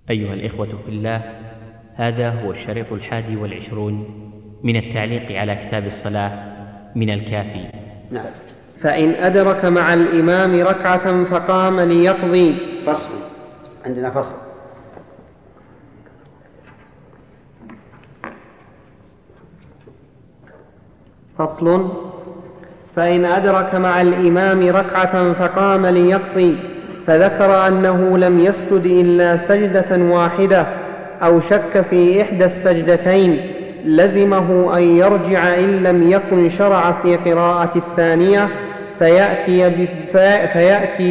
أيها الإخوة في الله، هذا هو الشريط 21 من التعليق على كتاب الصلاة من الكافي. نعم. فإن أدرك مع الإمام ركعة فقام ليقضي. فصل، عندنا فصل. فصل. فإن أدرك مع الإمام ركعة فقام ليقضي فذكر أنه لم يسجد إلا سجدة واحدة أو شك في إحدى السجدتين لزمه أن يرجع إن لم يكن شرع في قراءة الثانية فيأتي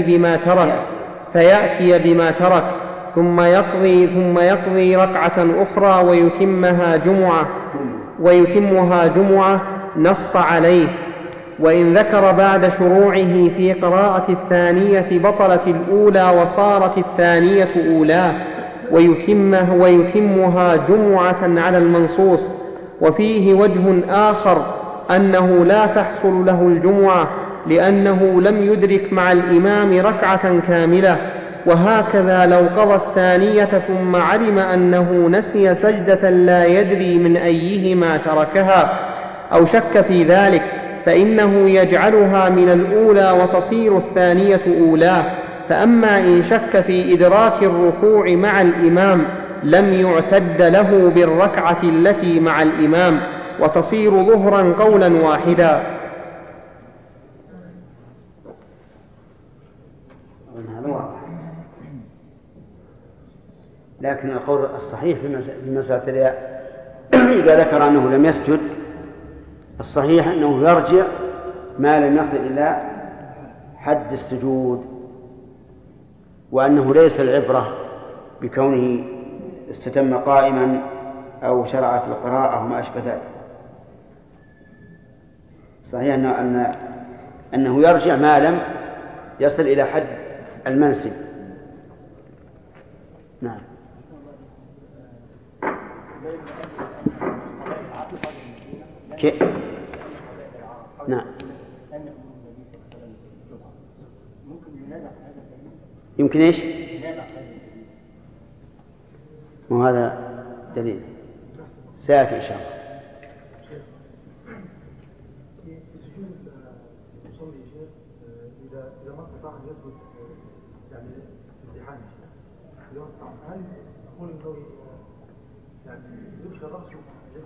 بما ترك ثم يقضي ركعة أخرى ويتمها جمعة نص عليه. وإن ذكر بعد شروعه في قراءة الثانية بطلت الأولى وصارت الثانية أولى ويتمها جمعة على المنصوص. وفيه وجه آخر أنه لا تحصل له الجمعة لأنه لم يدرك مع الإمام ركعة كاملة. وهكذا لو قضى الثانية ثم علم أنه نسي سجدة لا يدري من أيهما تركها أو شك في ذلك فإنه يجعلها من الأولى وتصير الثانية أولى. فأما إن شك في إدراك الركوع مع الإمام لم يعتد له بالركعة التي مع الإمام وتصير ظهرا قولا واحدا. لكن القول الصحيح في مسألة إذا ذكر أنه لم يسجد، الصحيح أنه يرجع ما لم يصل إلى حد السجود، وأنه ليس العبرة بكونه استتم قائما أو شرع في القراءة وما أشبه ذلك. صحيح أنه يرجع ما لم يصل إلى حد المنسي. نعم. نعم. يمكن إيش؟ وهذا دليل سيأتي إن شاء الله. إذا ما استطاع أن يثبت يعني ازدحام، إذا ما استطاع هل نقول إنه يعني يدخل رأسه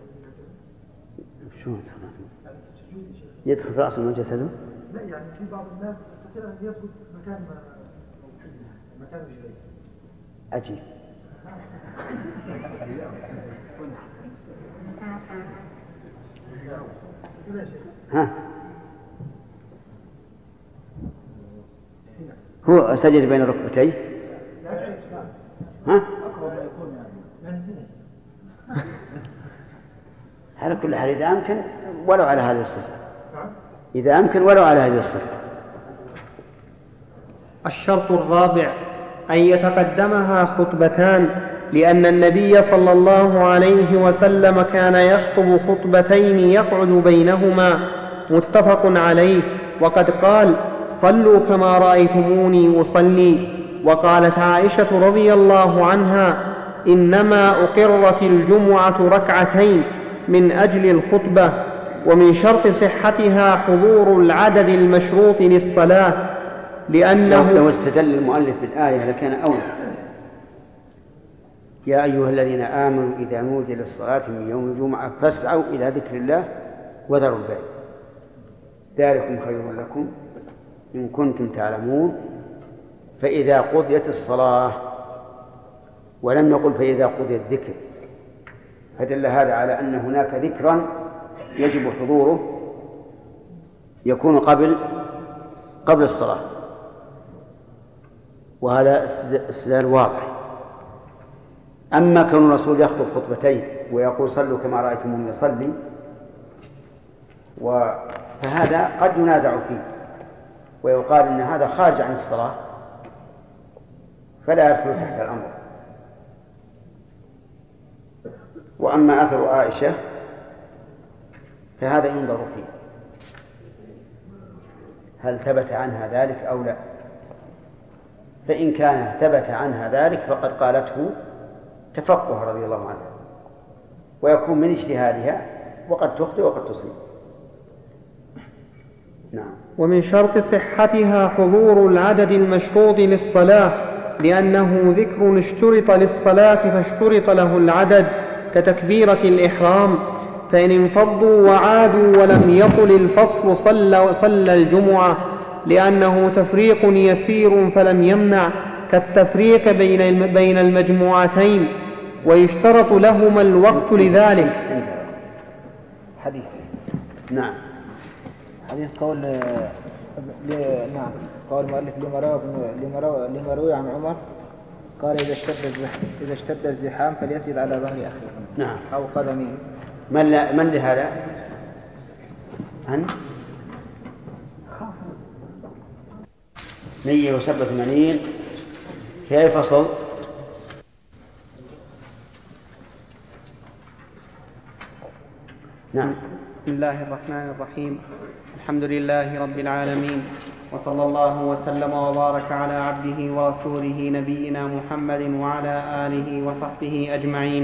يدخل رأسه من جسده؟ لا، يعني في بعض الناس يستطيع أن يثبت مكان رجليه. عجيب. ها، هو سجد بين ركبتيه. ها، على كل حال إذا أمكن ولو على هذه الصفة، إذا أمكن ولو على هذه الصفة. الشرط الرابع أن يتقدمها خطبتان، لأن النبي صلى الله عليه وسلم كان يخطب خطبتين يقعد بينهما، متفق عليه. وقد قال: صلوا كما رأيتموني أصلي. وقالت عائشة رضي الله عنها: إنما أقرت الجمعة ركعتين من أجل الخطبة. ومن شرط صحتها حضور العدد المشروط للصلاة، لأنه لو استدل المؤلف بالآية لكان أولى. يا أيها الذين آمنوا إذا نودي للصلاة من يوم الجمعة فاسعوا إلى ذكر الله وذروا البيع ذلكم خير لكم إن كنتم تعلمون. فإذا قضيت الصلاة، ولم يقل فإذا قضي الذكر، فدل هذا على أن هناك ذكرا يجب حضوره يكون قبل الصلاة، وهذا استدلال واضح. أما كون الرسول يخطب خطبتين ويقول صلوا كما رأيتموني أصلي، فهذا قد ينازع فيه ويقال إن هذا خارج عن الصلاة فلا يدخل تحت الأمر. وأما أثر عائشة فهذا ينظر فيه، هل ثبت عنها ذلك أو لا. فإن كان ثبت عنها ذلك فقد قالته تفقه رضي الله عنه، ويكون من اجتهادها، وقد تخطئ وقد تصيب. نعم. ومن شرط صحتها حضور العدد المشروط للصلاة، لأنه ذكر اشترط للصلاة فاشترط له العدد كتكبيرة الإحرام، فإن انفضوا وعادوا ولم يطل الفصل صلى الجمعة، لأنه تفريق يسير فلم يمنع كالتفريق بين المجموعتين، ويشترط لهما الوقت لذلك. حديث. نعم. حديث قول نعم قول المؤلف لما روي عن عمر قال إذا اشتد الزحام فليسجد على ظهر أخيه. نعم. أو قدمه. من لهذا؟ أنت 187 في أي فصل؟ نعم. بسم الله الرحمن الرحيم. الحمد لله رب العالمين، وصلى الله وسلم وبارك على عبده ورسوله نبينا محمد وعلى آله وصحبه أجمعين.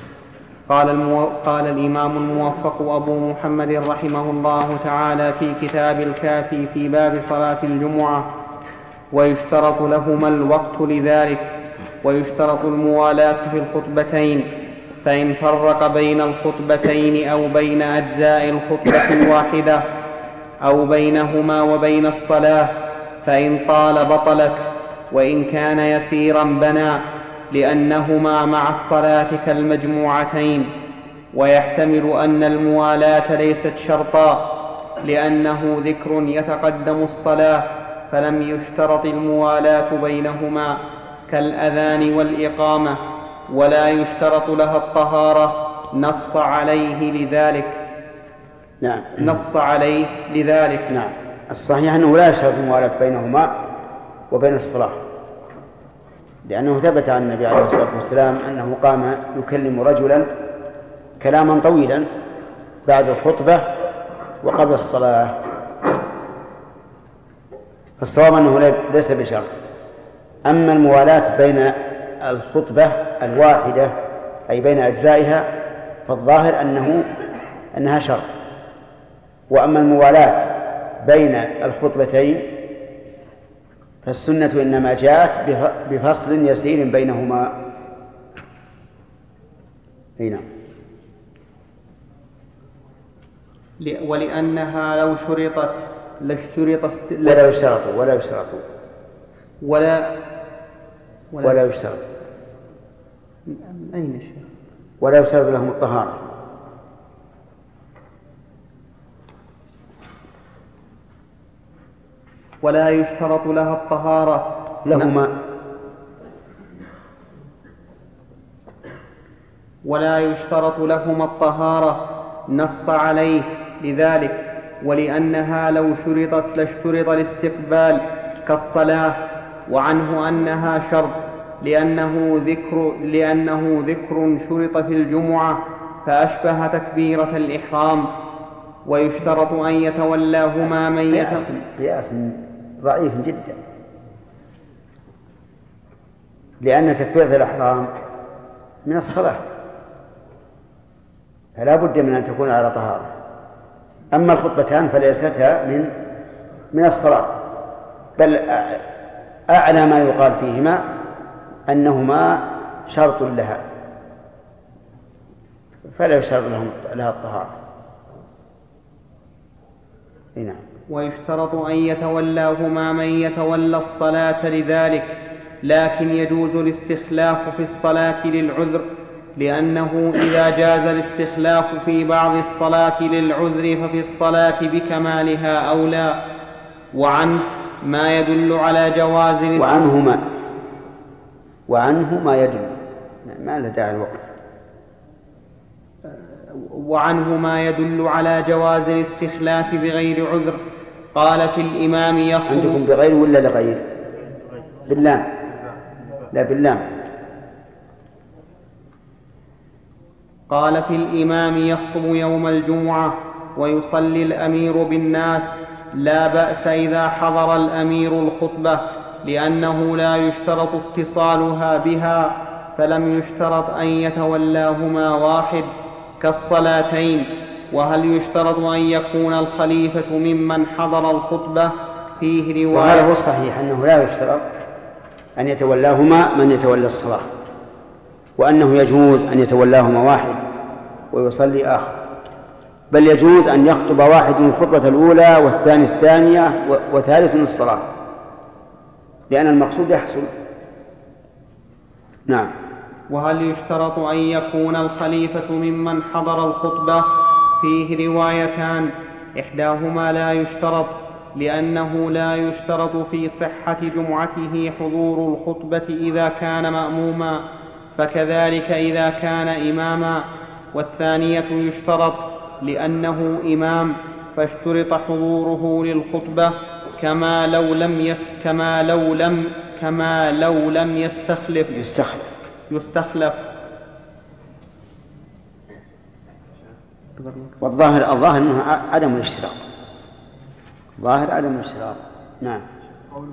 قال الإمام الموفق أبو محمد رحمه الله تعالى في كتاب الكافي في باب صلاة الجمعة: ويشترط لهما الوقت لذلك، ويشترط الموالاة في الخطبتين، فإن فرق بين الخطبتين أو بين أجزاء الخطبة الواحدة أو بينهما وبين الصلاة فإن طال بطلت، وإن كان يسيرا بنى، لأنهما مع الصلاة كالمجموعتين. ويحتمل أن الموالاة ليست شرطا، لأنه ذكر يتقدم الصلاة فلم يشترط الموالاة بينهما كالأذان والإقامة، ولا يشترط لها الطهارة، نص عليه لذلك. نعم. الصحيح أنه لا يشترط الموالاة بينهما وبين الصلاة، لأنه ثبت عن النبي عليه الصلاة والسلام أنه قام يكلم رجلا كلاما طويلا بعد الخطبة وقبل الصلاة. فالصواب أنه ليس بشرط. أما الموالاة بين الخطبة الواحدة أي بين أجزائها فالظاهر أنها شرط. وأما الموالاة بين الخطبتين فالسنة إنما جاءت بفصل يسير بينهما. هنا. ولأنها لو شرطت لاشترط ولا يشترط أين الشيء؟ ولا يشترط لهم الطهارة. ولا يشترط لها الطهارة لهما. ولا يشترط لهما الطهارة، نص عليه لذلك. ولأنها لو شرطت لاشترط الاستقبال كالصلاة، وعنه أنها شرط لأنه ذكر شرط في الجمعة فأشبه تكبيرة الإحرام. ويشترط أن يتولاهما من قياس ضعيف جدا، لأن تكبيرة الإحرام من الصلاة فلا بد من أن تكون على طهارة. أما الخطبتان فليستا من الصلاة، بل أعلى ما يقال فيهما أنهما شرط لها، فلا يشترط لها الطهارة. هنا. ويشترط أن يتولاهما من يتولى الصلاة لذلك، لكن يجوز الاستخلاف في الصلاة للعذر، لأنه إذا جاز الاستخلاف في بعض الصلاة للعذر ففي الصلاة بكمالها أولى. وعنه ما يدل على جواز وعنه ما يدل، ما له داعي الوقف. وعنه ما يدل على جواز الاستخلاف بغير عذر. قال في الإمام يخطب. عندكم بغير ولا لغير؟ باللام. لا باللام. قال في الإمام يخطب يوم الجمعة ويصلي الأمير بالناس، لا بأس إذا حضر الأمير الخطبة، لأنه لا يشترط اتصالها بها، فلم يشترط أن يتولاهما واحد كالصلاتين. وهل يشترط أن يكون الخليفة ممن حضر الخطبة؟ فيه رواية. وهذا هو الصحيح أنه لا يشترط أن يتولاهما من يتولى الصلاة، وأنه يجوز أن يتولاهما واحد ويصلي آخر، بل يجوز أن يخطب واحد الخطبة الأولى والثاني الثانية وثالث الصلاة، لأن المقصود يحصل. نعم. وهل يشترط أن يكون الخليفة ممن حضر الخطبة؟ فيه روايتان، إحداهما لا يشترط، لأنه لا يشترط في صحة جمعته حضور الخطبة إذا كان مأموما، فكذلك إذا كان إماما. والثانية يشترط لأنه إمام، فاشترط حضوره للخطبة كما لو لم يستخلف. والظاهر أنه عدم الاشتراط، ظاهر عدم الاشتراط. نعم. قوله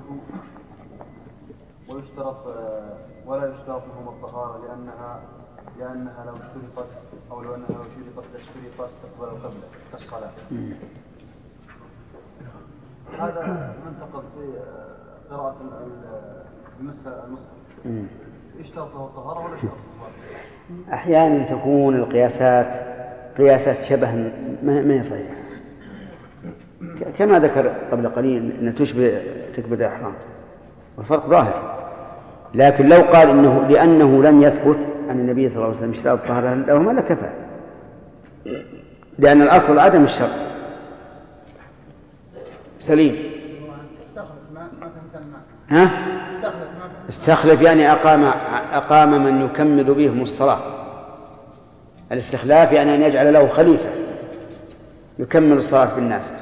ويشترط ولا يشترط لهم الطهارة لأنها لو اشترطت أو لو أنها لو شرطت لاشترط استقبال القبلة كالصلاة. هذا منتقد في قراءة المصحف. اشترط له الطهارة ولا اشترط الطهارة؟ أحيانا تكون القياسات شبه ما هي صحيحة، كما ذكر قبل قليل أن تشبه تكبيرة الإحرام، والفرق ظاهر. لكن لو قال إنه لأنه لم يثبت عن النبي صلى الله عليه وسلم اشتراط الطهارة لهما لكفى، لأن الأصل عدم الشرط. سليم. استخلف يعني أقام من يكمل بهم الصلاة. الاستخلاف يعني أن يجعل له خليفة يكمل الصلاة بالناس.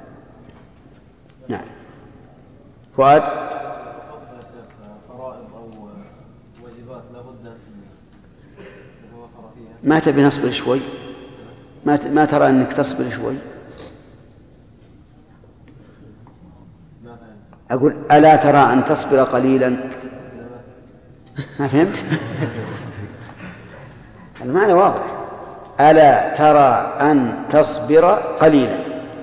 نعم. فؤاد. فرائض أو واجبات لابد أن نتوفر فيها. ما تبي نصبر شوي؟ ما ترى أنك تصبر شوي؟ أقول ألا ترى أن تصبر قليلا؟ ما فهمت؟ المعنى واضح. ألا ترى أن تصبر قليلا؟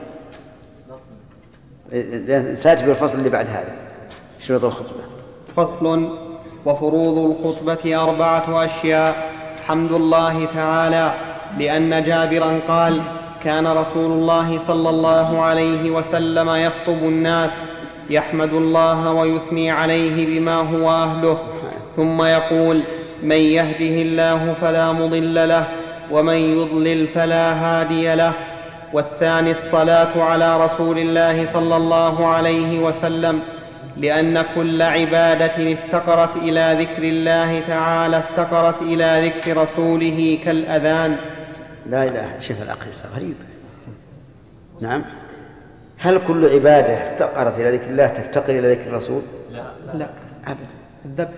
ساتب الفصل اللي بعد هذا شروط الخطبة. فصل. وفروض الخطبة 4 أشياء: حمد الله تعالى، لأن جابرا قال: كان رسول الله صلى الله عليه وسلم يخطب الناس يحمد الله ويثني عليه بما هو أهله، ثم يقول: من يهده الله فلا مضل له ومن يضلل فلا هادي له. والثاني الصلاة على رسول الله صلى الله عليه وسلم، لأن كل عبادة افتقرت إلى ذكر الله تعالى افتقرت إلى ذكر رسوله كالأذان. لا إله. شوف الأقيس غريب. نعم. هل كل عبادة افتقرت إلى ذكر الله تفتقر إلى ذكر الرسول؟ لا. الذبح.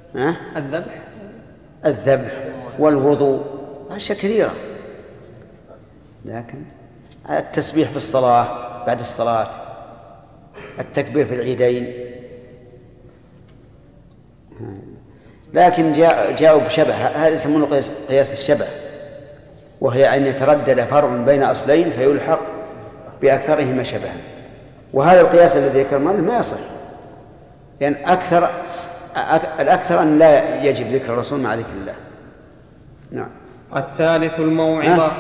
الذبح والوضوء أشياء كثيرة، لكن التسبيح في الصلاة بعد الصلاة، التكبير في العيدين، لكن جاءوا بشبه. هذا يسمونه قياس الشبه، وهي أن يتردد فرع بين أصلين فيلحق بأكثرهما شبها. وهذا القياس الذي ذكرناه ما يصح، لأن الأكثر أن لا يجب ذكر الرسول مع ذكر الله. نعم. الثالث الموعظة.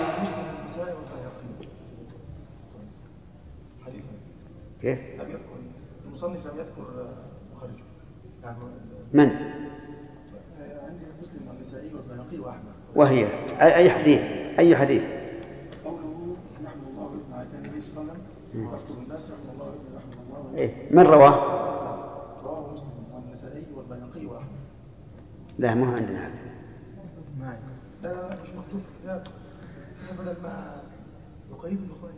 كيف؟ المصنف لم يذكر مخرجه. من؟ عندي مسلم والنسائي والبيهقي وأحمد. وهي أي حديث؟ قوله نحمد الله ونثني على النبي صلى الله عليه وسلم ويخطب الناس يحمد الله ونحمد الله. من رواه؟ رواه مسلم والنسائي والبيهقي وأحمد. لا، ما عندنا هذا. لا مش مكتوب في الكتاب. بدل ما يقيد الأخوان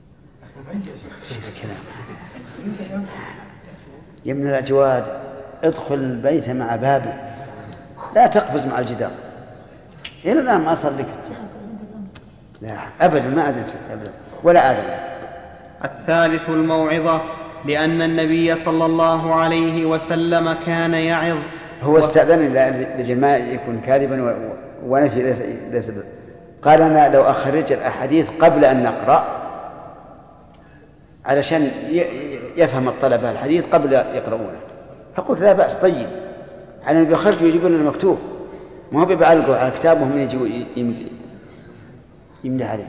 يا ابن الأجواد، ادخل البيت مع بابي، لا تقفز مع الجدار. إلى الآن ما أصل لك. لا أبدا، ما أذنت أبدا ولا آذن. الثالث الموعظة، لأن النبي صلى الله عليه وسلم كان يعظ هو استأذن لجماعة يكون كاذبا ونفي ليس قال أنا لو أخرج الأحاديث قبل أن نقرأ علشان يفهم الطلبة الحديث قبل يقرؤونه، فقلت لا بأس طيب، على أن بيخرجوا يجيبون المكتوب، ما هو بيعلقوا على كتابهم يجوا يملي عليه.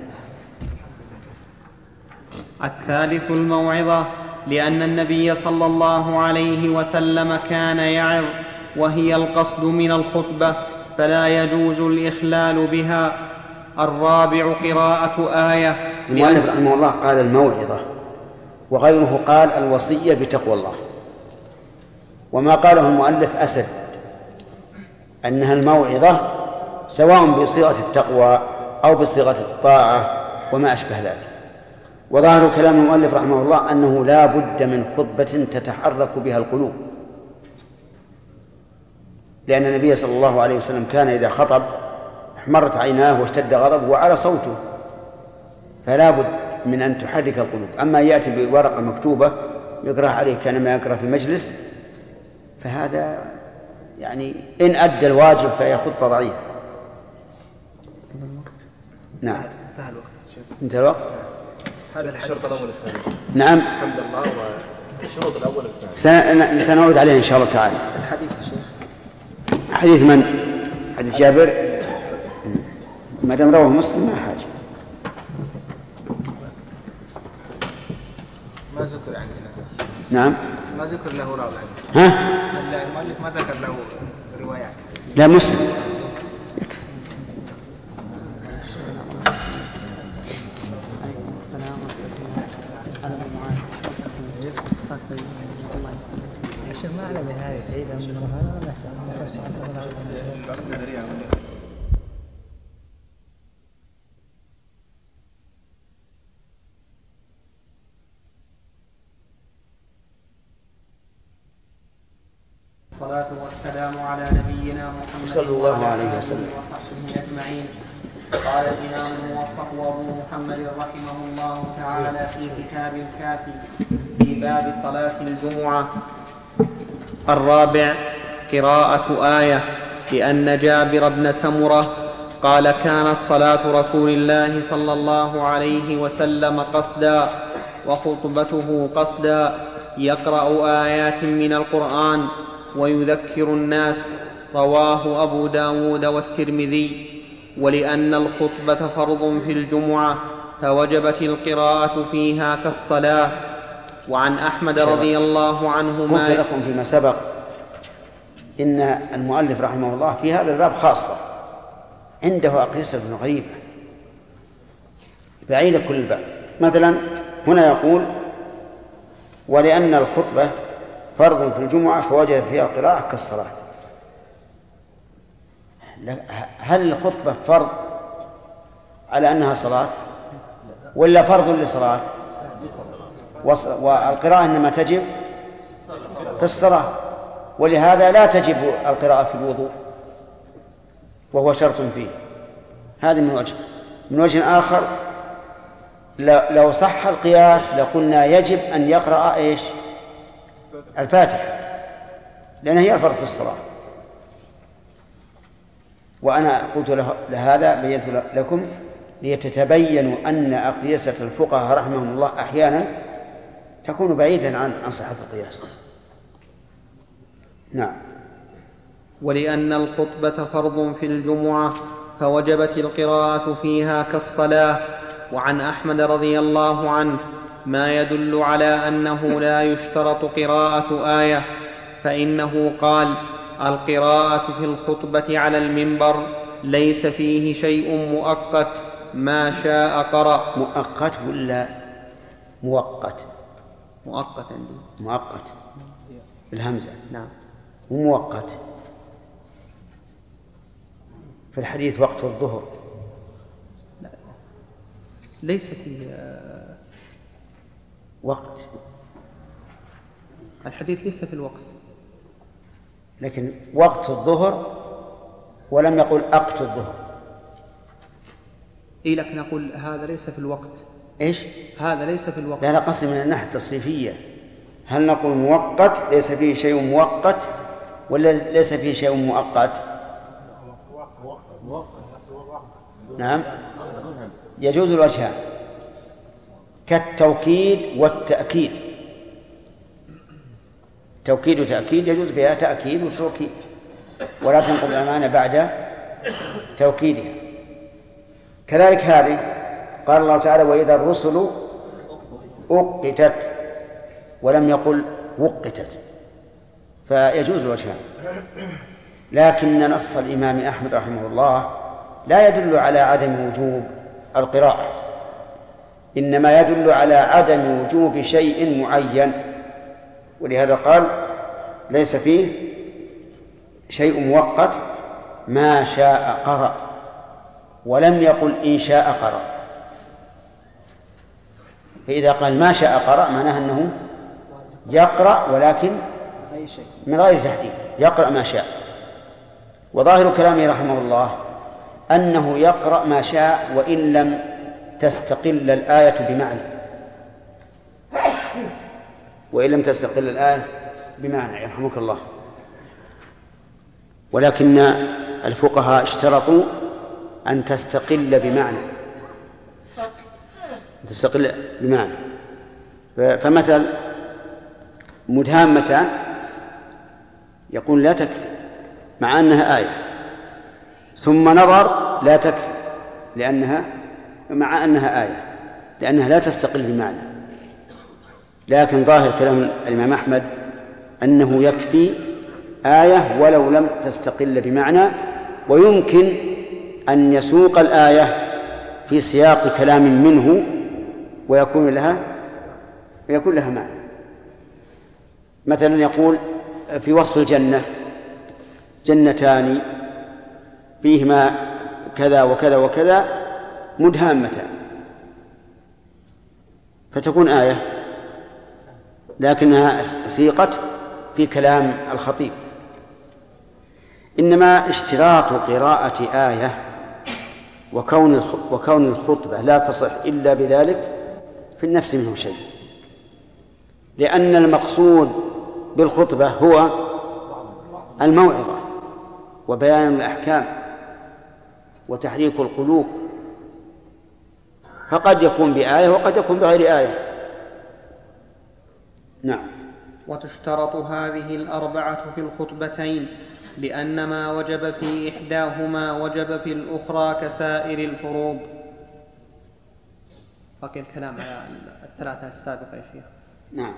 الثالث الموعظة، لأن النبي صلى الله عليه وسلم كان يعظ وهي القصد من الخطبة فلا يجوز الإخلال بها. الرابع قراءة آية. المؤلف رحمه الله قال الموعظة، وغيره قال الوصية بتقوى الله، وما قاله المؤلف أسد أنها الموعظة سواء بصيغة التقوى أو بصيغة الطاعة وما أشبه ذلك. وظاهر كلام المؤلف رحمه الله أنه لا بد من خطبة تتحرك بها القلوب، لأن النبي صلى الله عليه وسلم كان إذا خطب احمرت عيناه واشتد غضبه وعلى صوته، فلا بد من أن تحرك القلوب. أما يأتي بورقة مكتوبة يقرأ عليه كانما يقرأ في مجلس، فهذا يعني إن أدى الواجب فهي خطبة ضعيفة. نعم انتهى الوقت. هذا الشرط الأول الثاني. نعم الحمد لله. والشروط الأول الثاني سنعود عليه إن شاء الله تعالى. الحديث يا شيخ. حديث من؟ حديث جابر. ما دام رواه مسلم ما حاجة. ما ذكر عندنا. نعم. ما ذكر له راوي. ها؟ المؤلف ما ذكر له روايات. لا مسلم. الصلاة والسلام على نبينا محمد صلى الله عليه وسلم وصحبه أجمعين. قال الإمام الموفق أبو محمد رحمه الله تعالى في كتاب الكافي في باب صلاة الجمعة. الرابع قراءة آية، لأن جابر بن سمرة قال كانت صلاة رسول الله صلى الله عليه وسلم قصدا وخطبته قصدا، يقرأ آيات من القرآن ويذكر الناس. رواه أبو داود والترمذي. ولأن الخطبة فرض في الجمعة فوجبت القراءة فيها كالصلاة. وعن أحمد رضي الله عنهما قلت لكم فيما سبق إن المؤلف رحمه الله في هذا الباب خاصة عنده أقيسة غريبة بعيدة كل الباب. مثلا هنا يقول ولأن الخطبة فرض في الجمعة فوجب فيها القراءة كالصلاة. هل الخطبة فرض على أنها صلاة ولا فرض لصلاة؟ والقراءة إنما تجب في الصلاة، ولهذا لا تجب القراءة في الوضوء وهو شرط فيه. هذا من وجه. من وجه آخر لو صح القياس لقلنا يجب أن يقرأ إيش؟ الفاتحة، لأن هي الفرض في الصلاة. وأنا قلت لهذا بينت لكم ليتبينوا أن أقيسة الفقهاء رحمهم الله أحيانا تكون بعيدا عن صحة القياس. نعم. ولأن الخطبة فرض في الجمعة فوجبت القراءة فيها كالصلاة. وعن أحمد رضي الله عنه ما يدل على أنه لا يشترط قراءة آية، فإنه قال القراءة في الخطبة على المنبر ليس فيه شيء مؤقت، ما شاء قرأ. مؤقت ولا موقت؟ مؤقت عندي. مؤقت بالهمزة. نعم. ومؤقت في الحديث وقت الظهر. لا. ليس في وقت. الحديث ليس في الوقت، لكن وقت الظهر ولم يقل أقت الظهر. إيه لكن نقول هذا ليس في الوقت. إيش؟ هذا ليس في الوقت. لا قصدي من الناحية التصريفية، هل نقول مؤقت ليس فيه شيء مؤقت ولا ليس فيه شيء مؤقت؟ نعم، يجوز الوجهان كالتوكيد والتأكيد. توكيد وتأكيد يجوز فيها تأكيد وتوكيد، ولا تنقض الأمانة بعد توكيدها. كذلك هذه قال الله تعالى وإذا الرسل أقتت، ولم يقل وقتت، فيجوز الوجهان. لكن نص الإمام أحمد رحمه الله لا يدل على عدم وجوب القراءة، إنما يدل على عدم وجوب شيء معين، ولهذا قال ليس فيه شيء مؤقت ما شاء قرأ، ولم يقل إن شاء قرأ. فإذا قال ما شاء قرأ معناه أنه يقرأ، ولكن من غير تحديد، يقرأ ما شاء. وظاهر كلامه رحمه الله أنه يقرأ ما شاء وإن لم تستقل الآية بمعنى، وإن لم تستقل الآية بمعنى يرحمك الله. ولكن الفقهاء اشترطوا أن تستقل بمعنى، تستقل بمعنى. فمثل مدهامتان يقول لا تكفي مع أنها آية، ثم نظر لا تكفي لأنها مع أنها آية، لأنها لا تستقل بمعنى. لكن ظاهر كلام الإمام أحمد أنه يكفي آية ولو لم تستقل بمعنى، ويمكن أن يسوق الآية في سياق كلام منه ويكون لها معنى. مثلا يقول في وصف الجنة جنتان فيهما كذا وكذا وكذا مدهامتان، فتكون آية لكنها سيقت في كلام الخطيب. إنما اشتراط قراءة آية وكون الخطبة لا تصح إلا بذلك في النفس منه شيء، لأن المقصود بالخطبة هو الموعظة وبيان الأحكام وتحريك القلوب، فقد يكون بآية وقد يكون بغير آية. نعم. وتشترط هذه الأربعة في الخطبتين، لأن ما وجب في إحداهما وجب في الأخرى كسائر الفروض. بقي الكلام على الثلاثة السابقة يا شيخ. نعم.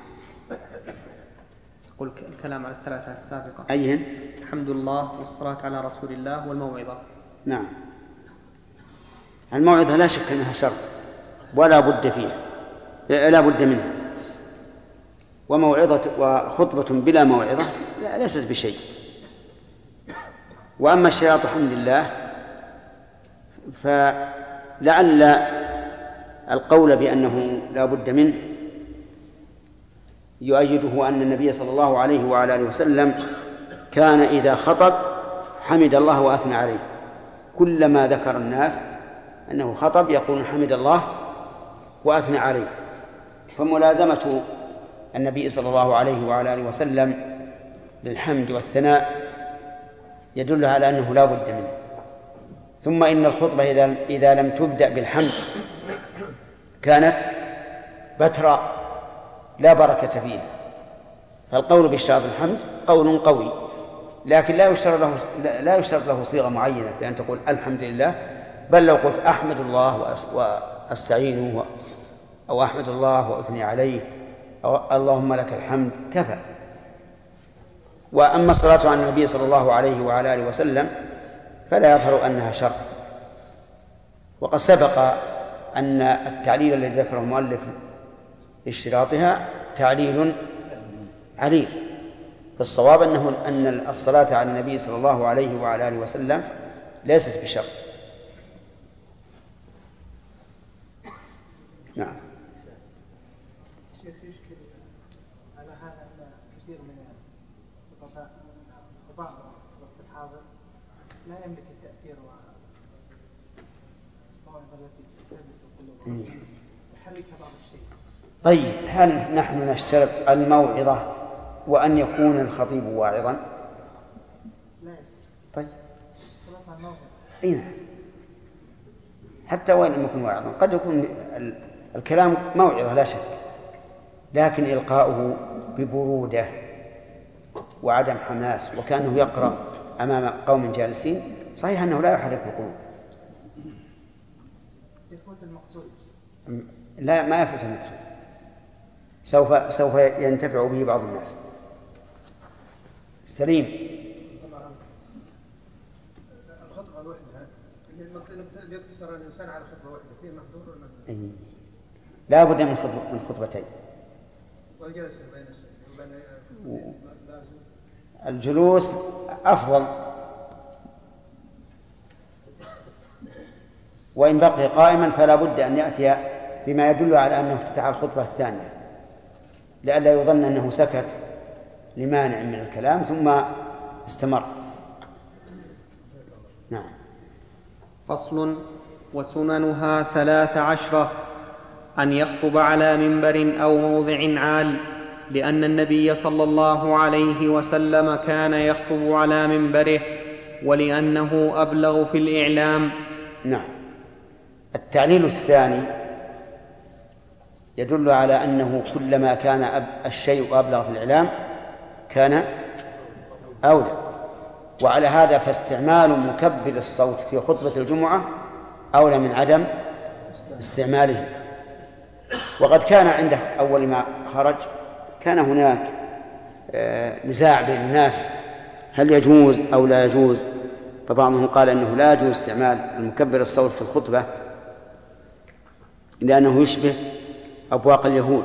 قل الكلام على الثلاثة السابقة. أيهن؟ الحمد لله والصلاة على رسول الله والموعظة. نعم. الموعظة لا شك أنها شرط ولا بد فيها، لا بد منها. وخطبة بلا موعظة ليست بشيء. وأما اشتراط حمد الله فلعل القول بأنه لا بد منه يؤيده أن النبي صلى الله عليه وعلى آله وسلم كان إذا خطب حمد الله وأثنى عليه. كلما ذكر الناس أنه خطب يقول حمد الله وأثنى عليه. فملازمة النبي صلى الله عليه وعلى آله وسلم للحمد والثناء يدل على أنه لا بد منه. ثم إن الخطبة إذا لم تبدأ بالحمد كانت بترا لا بركة فيها. فالقول باشتراط الحمد قول قوي، لكن لا يشترط له صيغة معينة بأن تقول الحمد لله، بل لو قلت أحمد الله وأستعينه أو أحمد الله وأثني عليه أو اللهم لك الحمد كفى. وأما الصلاة على النبي صلى الله عليه وعلى آله وسلم فلا يظهر أنها شرط. وقد سبق أن التعليل الذي ذكره المؤلف لاشتراطها تعليل عليل. فالصواب أن الصلاة على النبي صلى الله عليه وعلى آله وسلم ليست بشرط. نعم. شيخ يشكل على هذا أن كثير من الخطباء وبعض الوقت الحاضر لا يملك التأثير والموعظة التي تثبت القلوب يحركها بعض الشيء. طيب، هل نحن نشترط الموعظة وأن يكون الخطيب واعظا؟ إيه نعم. حتى وإن لم يكن واعظا قد يكون الكلام موعظة لا شك، لكن إلقاؤه ببرودة وعدم حماس وكأنه يقرأ أمام قوم جالسين، صحيح أنه لا يحرك القلوب. يفوت المقصود. لا ما يفوت المقصود، سوف ينتفع به بعض الناس. سليم. الخطبة الواحدة يقتصر الإنسان على خطبة واحدة فيه محظور ولا لا بد من خطبتين. والجلسة بين السجدين الجلوس أفضل، وإن بقي قائما فلا بد أن يأتي بما يدل على أنه افتتح الخطبة الثانية، لئلا يظن أنه سكت لمانع من الكلام ثم استمر. نعم. فصل. وسننها 13 أن يخطب على منبر أو موضع عال، لأن النبي صلى الله عليه وسلم كان يخطب على منبره، ولأنه أبلغ في الإعلام. نعم. التعليل الثاني يدل على أنه كلما كان الشيء أبلغ في الإعلام كان أولى، وعلى هذا فاستعمال مكبر الصوت في خطبة الجمعة أولى من عدم استعماله. وقد كان عنده أول ما خرج كان هناك نزاع بين الناس هل يجوز أو لا يجوز، فبعضهم قال أنه لا يجوز استعمال المكبر الصوت في الخطبة لأنه يشبه أبواق اليهود،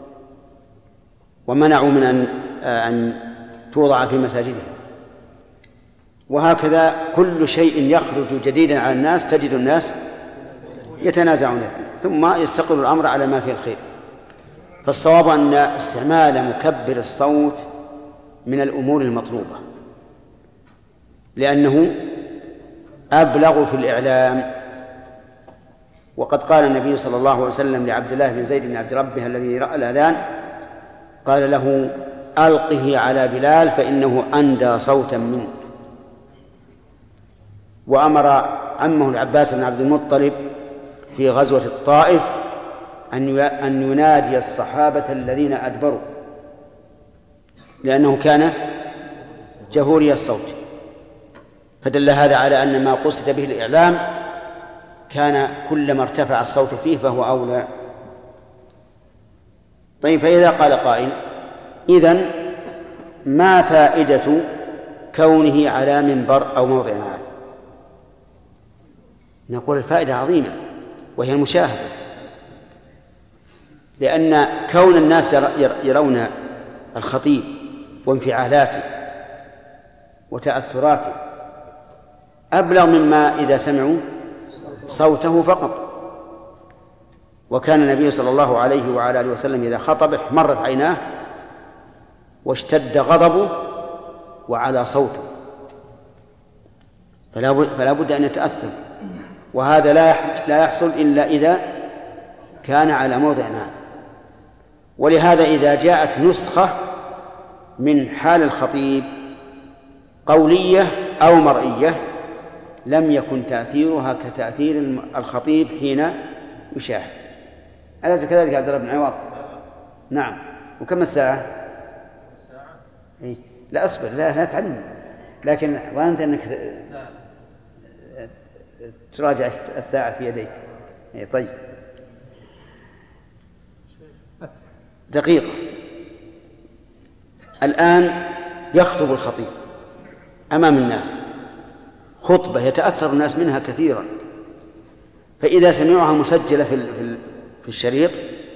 ومنعوا من أن توضع في مساجدهم. وهكذا كل شيء يخرج جديدا على الناس تجد الناس يتنازعون فيه ثم يستقر الأمر على ما فيه الخير. فالصواب أن استعمال مكبر الصوت من الأمور المطلوبة لأنه أبلغ في الإعلام. وقد قال النبي صلى الله عليه وسلم لعبد الله بن زيد بن عبد ربه الذي رأى الأذان، قال له ألقه على بلال فإنه أندى صوتا منك. وأمر عمه العباس بن عبد المطلب في غزوة الطائف أن ينادي الصحابة الذين أدبروا، لأنه كان جهوري الصوت. فدل هذا على أن ما قصد به الإعلام كان كلما ارتفع الصوت فيه فهو أولى. طيب، فإذا قال قائل إذن ما فائدة كونه على منبر أو موضع عال؟ نقول الفائدة عظيمة وهي المشاهدة، لأن كون الناس يرون الخطيب وانفعالاته وتأثراته أبلغ مما إذا سمعوا صوته فقط. وكان النبي صلى الله عليه وعلى آله وسلم إذا خطب احمرت عيناه واشتد غضبه وعلى صوته، فلا بد أن يتأثر، وهذا لا يحصل إلا إذا كان على موضع عال. ولهذا إذا جاءت نسخة من حال الخطيب قولية أو مرئية لم يكن تأثيرها كتأثير الخطيب حين يشاهد. أليس كذلك عبد الله بن عوض؟ نعم. وكم الساعة؟ إيه؟ لا أصبر، لا تعلم، لكن ظننت أنك تراجع الساعة في يديك. إيه طيب، دقيقة. الآن يخطب الخطيب أمام الناس خطبة يتأثر الناس منها كثيرا، فإذا سمعوها مسجلة في الشريط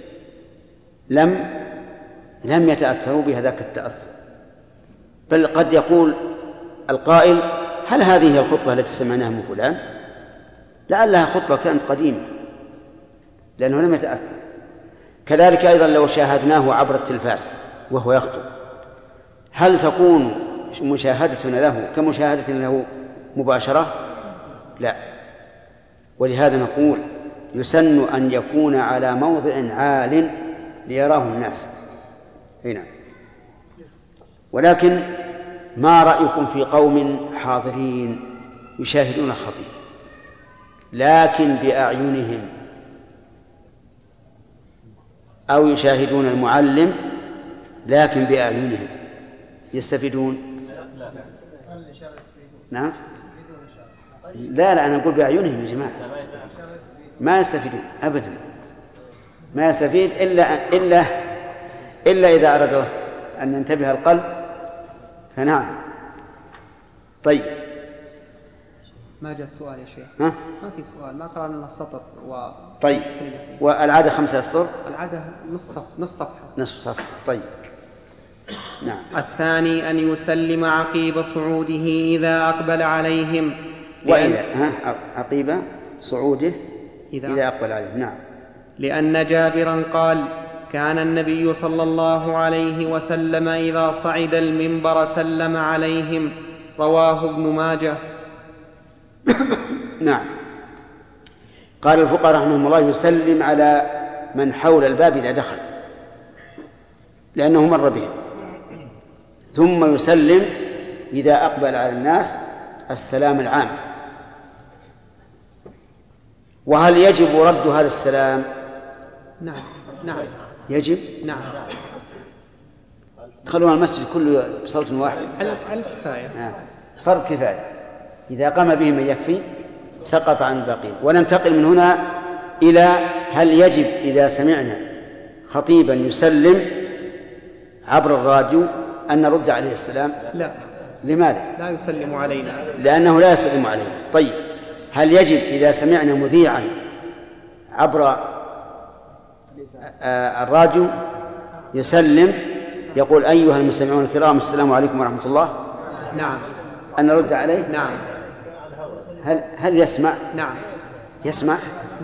لم يتأثروا بهذاك التأثر، بل قد يقول القائل هل هذه هي الخطبة التي سمعناها من فلان؟ لعلها خطبة كانت قديمة لأنه لم يتأثر. كذلك أيضا لو شاهدناه عبر التلفاز وهو يخطب هل تكون مشاهدتنا له كمشاهدة له مباشرة؟ لا. ولهذا نقول يسن أن يكون على موضع عال ليراه الناس هنا. ولكن ما رأيكم في قوم حاضرين يشاهدون الخطيب لكن بأعينهم، أو يشاهدون المعلم لكن بأعينهم يستفيدون. نعم لا أنا أقول بأعينهم يا جماعة، ما يستفيدون أبدا، ما يستفيد إلا إذا أراد أن ينتبه القلب فنعم. طيب ما جاء السؤال يا شيخ. ها؟ ما في سؤال، ما قرأنا السطر طيب والعادة 5 أسطر، العادة نصف صفحة. طيب نعم. الثاني أن يسلم عقيب صعوده إذا أقبل عليهم، وإذا عقيب صعوده إذا أقبل عليهم. نعم. لأن جابرا قال كان النبي صلى الله عليه وسلم إذا صعد المنبر سلم عليهم، رواه ابن ماجه. نعم. قال الفقهاء رحمهم الله يسلم على من حول الباب إذا دخل لأنه مر بهم، ثم يسلم إذا أقبل على الناس السلام العام. وهل يجب رد هذا السلام؟ نعم يجب. نعم. دخلوا المسجد كله بصوت واحد على الكفاية، فرض كفاية. إذا قام به من يكفي سقط عن الباقين. وننتقل من هنا إلى هل يجب إذا سمعنا خطيبا يسلم عبر الراديو أن نرد عليه السلام؟ لا. لماذا؟ لا يسلم علينا لأنه لا يسلم علينا. طيب هل يجب إذا سمعنا مذيعا عبر الراديو يسلم يقول أيها المستمعون الكرام السلام عليكم ورحمة الله، نعم، أن نرد عليه؟ نعم. هل يسمع؟ نعم يسمع.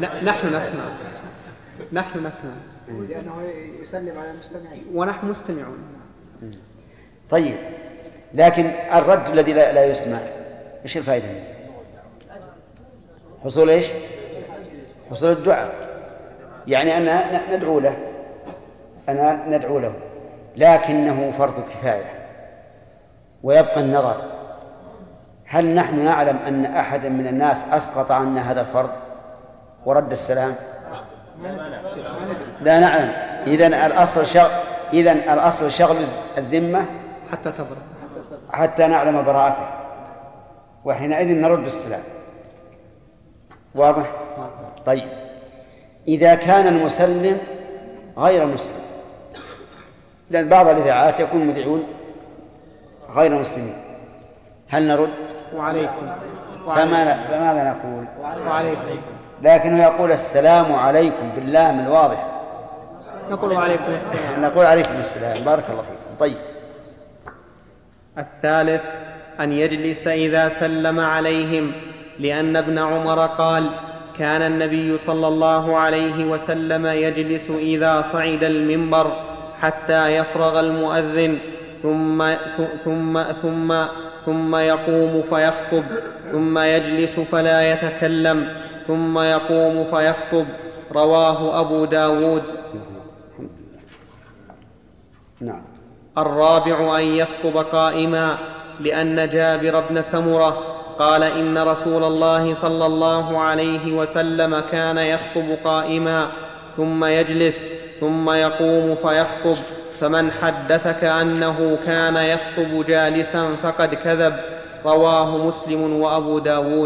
نحن نسمع لأنه يسلم على المستمعين ونحن مستمعون. طيب لكن الرد الذي لا يسمع إيش الفائدة منه؟ حصول إيش؟ حصول الدعاء، يعني أنا ندعو له، لكنه فرض كفاية ويبقى النظر هل نحن نعلم أن أحدا من الناس أسقط عنا هذا الفرض ورد السلام؟ لا نعلم. إذن الأصل شغل الذمة حتى نعلم براءته، وحينئذ نرد السلام. واضح؟ طيب إذا كان المسلم غير مسلم، لأن بعض الإذاعات يكون مذيعون غير مسلمين، هل نرد؟ وعليكم. فماذا نقول؟ وعليكم. لكنه يقول السلام عليكم باللام الواضح، نقول عليكم السلام. نقول عليكم السلام. بارك الله فيكم. طيب الثالث أن يجلس إذا سلم عليهم، لأن ابن عمر قال كان النبي صلى الله عليه وسلم يجلس إذا صعد المنبر حتى يفرغ المؤذن ثم يقوم فيخطب، ثم يجلس فلا يتكلم، ثم يقوم فيخطب، رواه أبو داود. نعم. الرابع أن يخطب قائما، لأن جابر بن سمرة قال إن رسول الله صلى الله عليه وسلم كان يخطب قائما ثم يجلس ثم يقوم فيخطب، فمن حدثك أنه كان يخطب جالسا فقد كذب، رواه مسلم وأبو داود.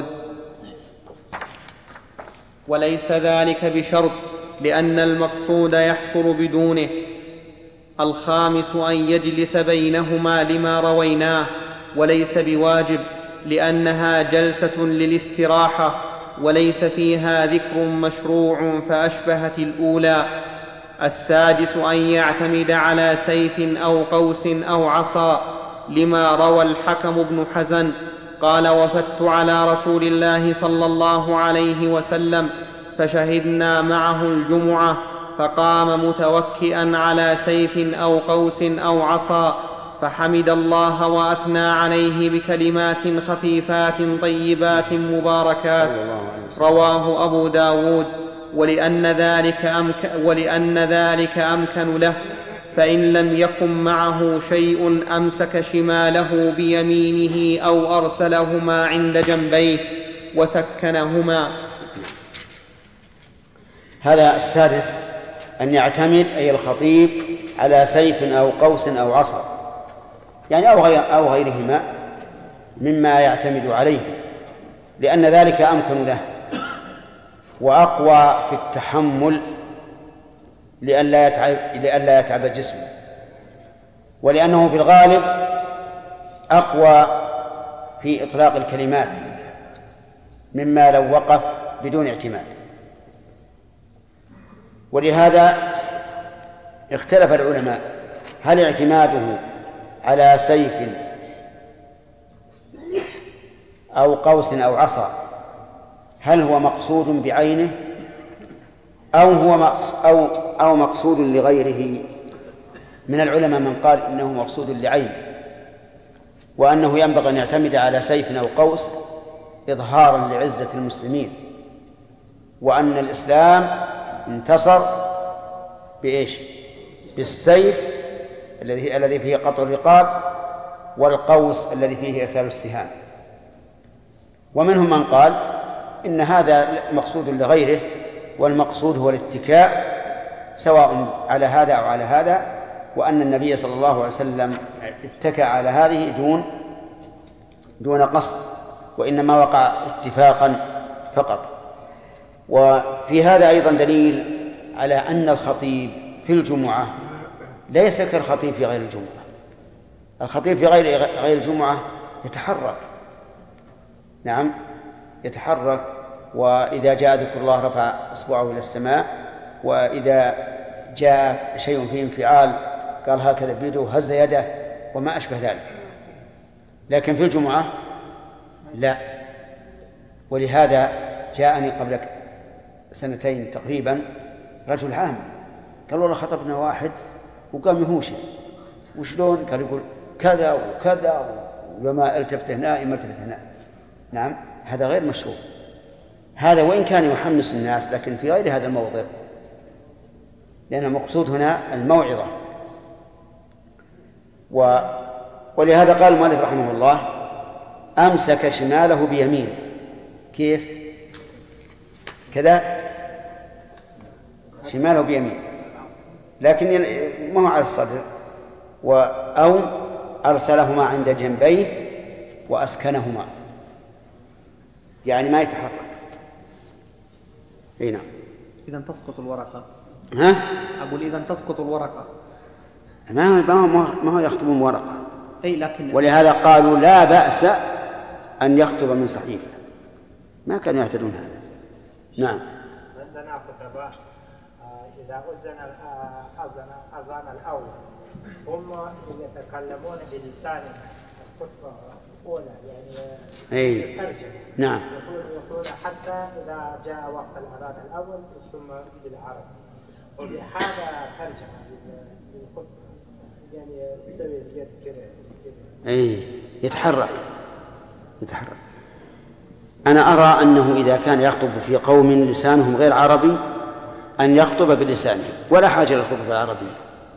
وليس ذلك بشرط، لأن المقصود يحصل بدونه. الخامس أن يجلس بينهما لما رويناه، وليس بواجب، لأنها جلسة للاستراحة وليس فيها ذكر مشروع فأشبهت الأولى. السادس أن يعتمد على سيف أو قوس أو عصا، لما روى الحكم بن حزن قال وفدت على رسول الله صلى الله عليه وسلم فشهدنا معه الجمعة، فقام متوكئا على سيف أو قوس أو عصا، فحمد الله وأثنى عليه بكلمات خفيفات طيبات مباركات، رواه أبو داود. ولأن ذلك أمكن له فإن لم يكن معه شيء أمسك شماله بيمينه أو أرسلهما عند جنبيه وسكنهما. هذا السادس، أن يعتمد أي الخطيب على سيف أو قوس أو عصا، يعني أو غيرهما مما يعتمد عليه، لأن ذلك أمكن له وأقوى في التحمل لئلا يتعب الجسم، ولأنه في الغالب أقوى في إطلاق الكلمات مما لو وقف بدون اعتماد. ولهذا اختلف العلماء هل اعتماده على سيف أو قوس أو عصا هل هو مقصود بعينه أو مقصود لغيره. من العلماء من قال إنه مقصود لعينه، وأنه ينبغي أن يعتمد على سيف أو قوس إظهارا لعزة المسلمين، وأن الإسلام انتصر بإيش؟ بالسيف الذي فيه قطع الرقاب، والقوس الذي فيه إرسال السهام. ومنهم من قال إن هذا مقصود لغيره، والمقصود هو الاتكاء سواء على هذا أو على هذا، وأن النبي صلى الله عليه وسلم اتكأ على هذه دون قصد، وإنما وقع اتفاقا فقط. وفي هذا أيضا دليل على أن الخطيب في الجمعة ليس كالخطيب في غير الجمعة. الخطيب في غير الجمعة يتحرك، نعم يتحرك، وإذا جاء ذكر الله رفع إصبعه إلى السماء، وإذا جاء شيء فيه انفعال قال هكذا بيده وهز يده وما أشبه ذلك. لكن في الجمعة لا. ولهذا جاءني قبل سنتين تقريبا رجل عام قال والله خطبنا واحد وقام يهوش وشلون، قال يقول كذا وكذا وما التفت هنا ما التفت هنا. نعم هذا غير مشروع، هذا وإن كان يحمس الناس لكن في غير هذا الموضع، لأن المقصود هنا الموعظة. ولهذا قال المؤلف رحمه الله أمسك شماله بيمينه. كيف كذا؟ شماله بيمينه، لكن ما هو على الصدر، أو أرسلهما عند جنبيه وأسكنهما، يعني ما يتحرك. نعم. إذن تسقط الورقة. ها؟ أقول إذن تسقط الورقة. ما هو يخطب ورقة. أي لكن ولهذا قالوا لا بأس أن يخطب من صحيفة، ما كانوا يعتدون هذا. نعم. عندنا خطباء إذا أذن الأول هم يتكلمون بلسان الخطبة الأولى، يعني ترجمة. نعم. يقول حتى إذا جاء وقت الأذان الأول ثم بالعربي، وبهذا ترجمة للخطبة، يعني يسوي اليد كذا. يتحرك. أنا أرى أنه إذا كان يخطب في قوم لسانهم غير عربي أن يخطب بلسانه، ولا حاجة للخطبة العربية،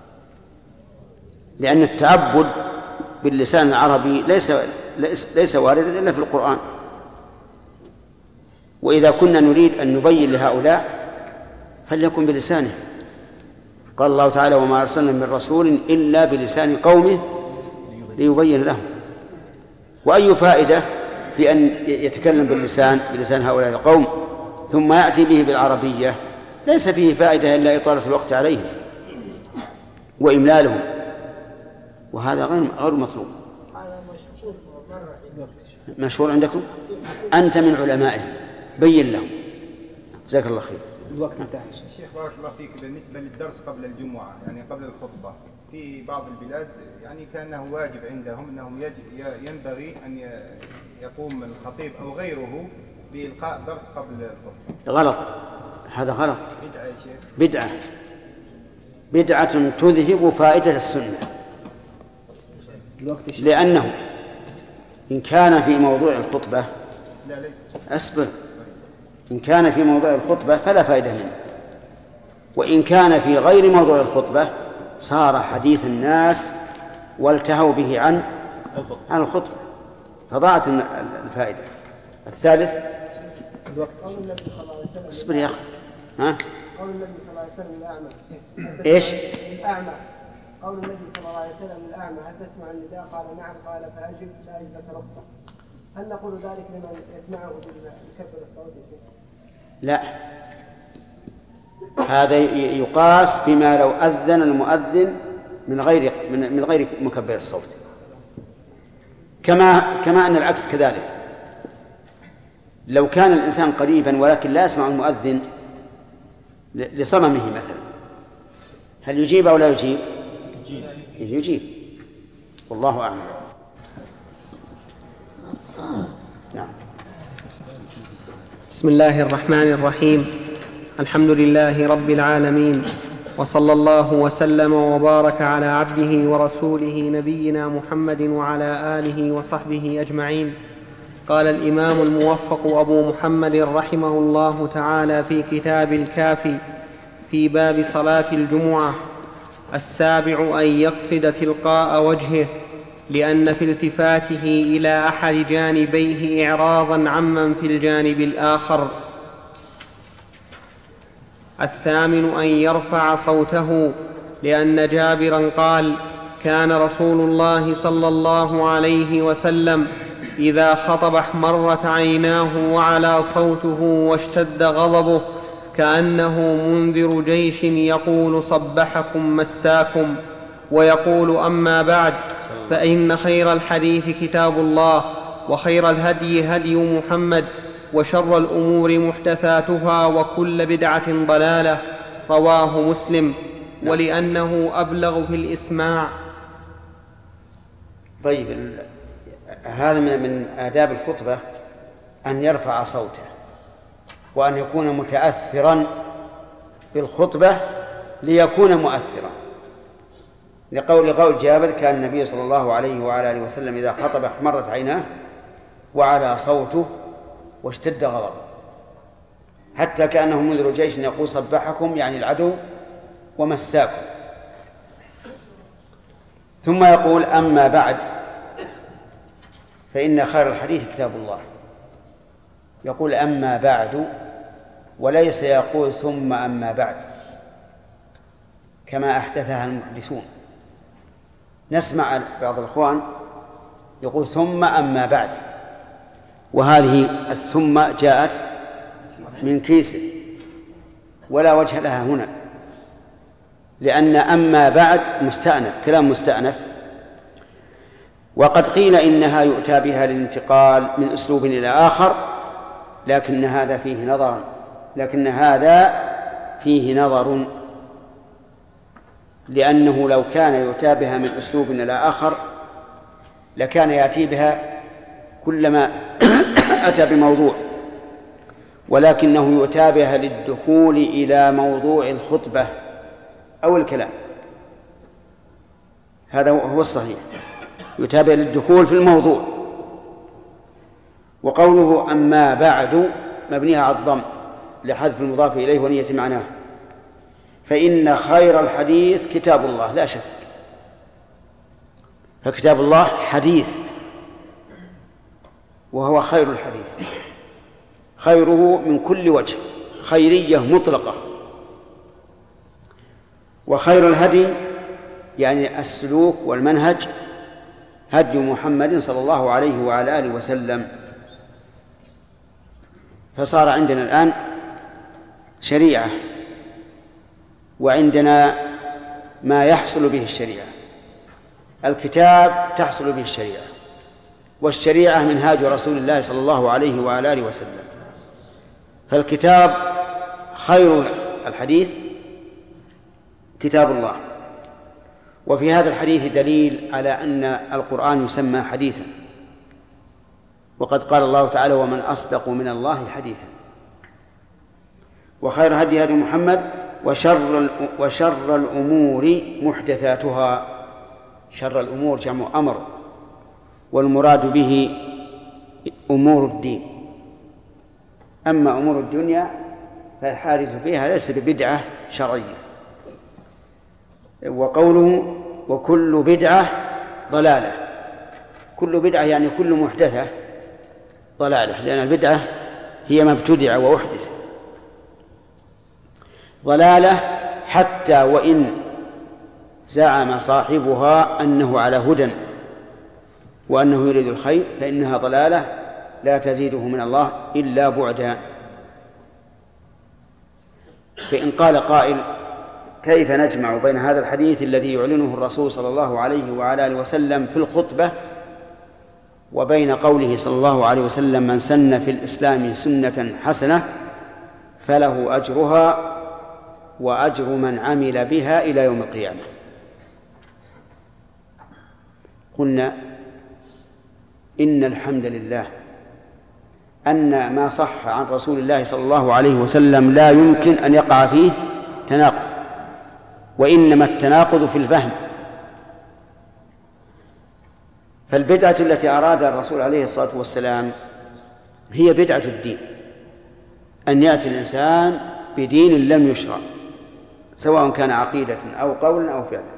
لأن التعبد باللسان العربي ليس واردا إلا في القرآن. وإذا كنا نريد أن نبين لهؤلاء فليكن بلسانه. قال الله تعالى وما أرسلنا من رسول إلا بلسان قومه ليبين لهم. وأي فائدة في أن يتكلم بلسان هؤلاء القوم ثم يأتي به بالعربية؟ ليس فيه فائدة إلا إطالة الوقت عليهم وإملالهم، وهذا غير مطلوب. مشهور عندكم؟ أنت من علمائه، بين لهم. جزاك الله خير. الوقت انتهى. شيخ بارك الله فيك، بالنسبة للدرس قبل الجمعة يعني قبل الخطبة في بعض البلاد يعني كأنه واجب عندهم أنهم ينبغي أن يقوم الخطيب أو غيره بإلقاء درس قبل الخطبة. غلط، هذا غلط. بدعة يا شيخ. بدعة تذهب فائدة السنة، لأنه إن كان في موضوع الخطبة أصبر، إن كان في موضوع الخطبة فلا فائدة منه، وإن كان في غير موضوع الخطبة صار حديث الناس والتهوا به عن الخطبة فضاعت الفائدة. الثالث قول النبي صلى الله عليه وسلم اصبر يا أخي ها؟ قول النبي صلى الله عليه وسلم للأعمى إيش؟ الأعمى قول النبي صلى الله عليه وسلم للأعمى هل تسمع النداء؟ قال نعم. قال فأجب لا أجب لك رخصة. هل نقول ذلك لمن يسمعه بالكبر الصوت؟ لا، هذا يقاس بما لو أذن المؤذن من غير مكبر الصوت، كما أن العكس كذلك. لو كان الإنسان قريبا ولكن لا يسمع المؤذن لصممه مثلا، هل يجيب أو لا يجيب؟ يجيب، والله أعلم. نعم. بسم الله الرحمن الرحيم. الحمد لله رب العالمين، وصلى الله وسلم وبارك على عبده ورسوله نبينا محمد وعلى آله وصحبه أجمعين. قال الإمام الموفق أبو محمد رحمه الله تعالى في كتاب الكافي في باب صلاة الجمعة: السابع أن يقصد تلقاء وجهه، لأن في التفاته إلى أحد جانبيه إعراضا عمن في الجانب الآخر. الثامن أن يرفع صوته، لأن جابرا قال: كان رسول الله صلى الله عليه وسلم إذا خطب احمرت عيناه وعلى صوته واشتد غضبه كأنه منذر جيش يقول صبحكم مساكم. ويقول: أما بعد، فإن خير الحديث كتاب الله، وخير الهدي هدي محمد، وشر الأمور محدثاتها، وكل بدعة ضلالة. رواه مسلم. ولأنه أبلغ في الإسماع. طيب، هذا من آداب الخطبة أن يرفع صوته وأن يكون متأثرا بالخطبة ليكون مؤثرا، لقول جابر: كان النبي صلى الله عليه وعلى آله وسلم إذا خطب احمرت عيناه وعلى صوته واشتد غضبه، حتى كأنه منذر جيش يقول صبحكم، يعني العدو، ومساكم. ثم يقول: أما بعد، فإن خير الحديث كتاب الله. يقول أما بعد، وليس يقول ثم أما بعد كما أحدثها المحدثون. نسمع بعض الأخوان يقول ثم أما بعد، وهذه الثم جاءت من كيس ولا وجه لها هنا، لأن أما بعد مستأنف، كلام مستأنف. وقد قيل إنها يؤتى بها للانتقال من أسلوب إلى آخر، لكن هذا فيه نظر، لأنه لو كان يؤتى بها من أسلوب إلى آخر لكان يأتي بها كلما أتى بموضوع، ولكنه يؤتى بها للدخول إلى موضوع الخطبة أو الكلام. هذا هو الصحيح، يتابع للدخول في الموضوع. وقوله أما بعد مبنيها على الضم لحذف المضاف إليه ونية معناه. فإن خير الحديث كتاب الله، لا شك، فكتاب الله حديث وهو خير الحديث، خيره من كل وجه، خيرية مطلقة. وخير الهدي يعني السلوك والمنهج هدي محمد صلى الله عليه وعلى آله وسلم. فصار عندنا الآن شريعة، وعندنا ما يحصل به الشريعة. الكتاب تحصل به الشريعة، والشريعة منهاج رسول الله صلى الله عليه وعلى آله وسلم. فالكتاب خير الحديث كتاب الله. وفي هذا الحديث دليل على أن القرآن يسمى حديثا، وقد قال الله تعالى: ومن أصدق من الله حديثا. وخير هدي هدي محمد، وشر الأمور محدثاتها. شر الأمور جمع أمر، والمراد به أمور الدين. أما أمور الدنيا فالحادث فيها ليس ببدعة شرعية. وقوله وكل بدعة ضلالة، كل بدعة يعني كل محدثة ضلالة، لأن البدعة هي ما ابتدع وأحدث. ضلالة حتى وإن زعم صاحبها أنه على هدى وأنه يريد الخير فإنها ضلالة لا تزيده من الله إلا بعدا. فإن قال قائل كيف نجمع بين هذا الحديث الذي يعلنه الرسول صلى الله عليه وعلى آله وسلم في الخطبة وبين قوله صلى الله عليه وسلم من سن في الإسلام سنة حسنة فله أجرها وأجر من عمل بها إلى يوم القيامة؟ قلنا إن الحمد لله أن ما صح عن رسول الله صلى الله عليه وسلم لا يمكن أن يقع فيه تناقض، وإنما التناقض في الفهم. فالبدعة التي أرادها الرسول عليه الصلاة والسلام هي بدعة الدين، أن يأتي الإنسان بدين لم يشرع سواء كان عقيدة أو قولا أو فعلا.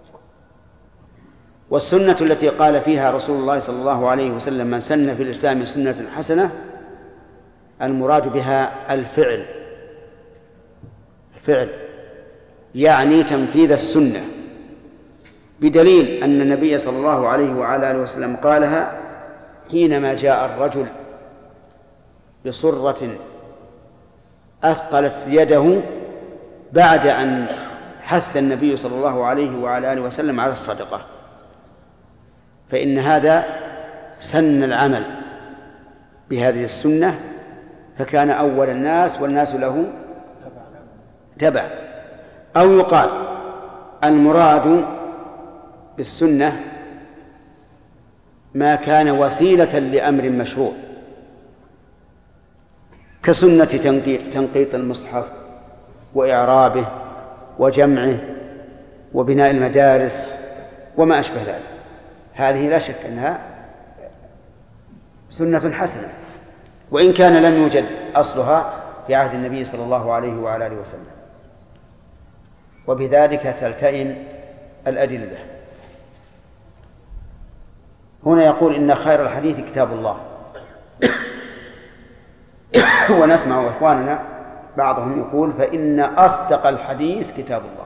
والسنة التي قال فيها رسول الله صلى الله عليه وسلم من سن في الإسلام سنة حسنة المراد بها الفعل، يعني تنفيذ السنة، بدليل أن النبي صلى الله عليه وعلى آله وسلم قالها حينما جاء الرجل بصرة أثقلت يده بعد أن حث النبي صلى الله عليه وعلى آله وسلم على الصدقة، فإن هذا سن العمل بهذه السنة فكان أول الناس والناس له تبع. أو يقال المراد بالسنة ما كان وسيلة لأمر مشروع كسنة تنقيط المصحف وإعرابه وجمعه وبناء المدارس وما أشبه ذلك، هذه لا شك أنها سنة حسنة وإن كان لم يوجد أصلها في عهد النبي صلى الله عليه وعلى آله وسلم. وبذلك تلتئم الأدلة. هنا يقول إن خير الحديث كتاب الله ونسمع إخواننا بعضهم يقول فإن أصدق الحديث كتاب الله.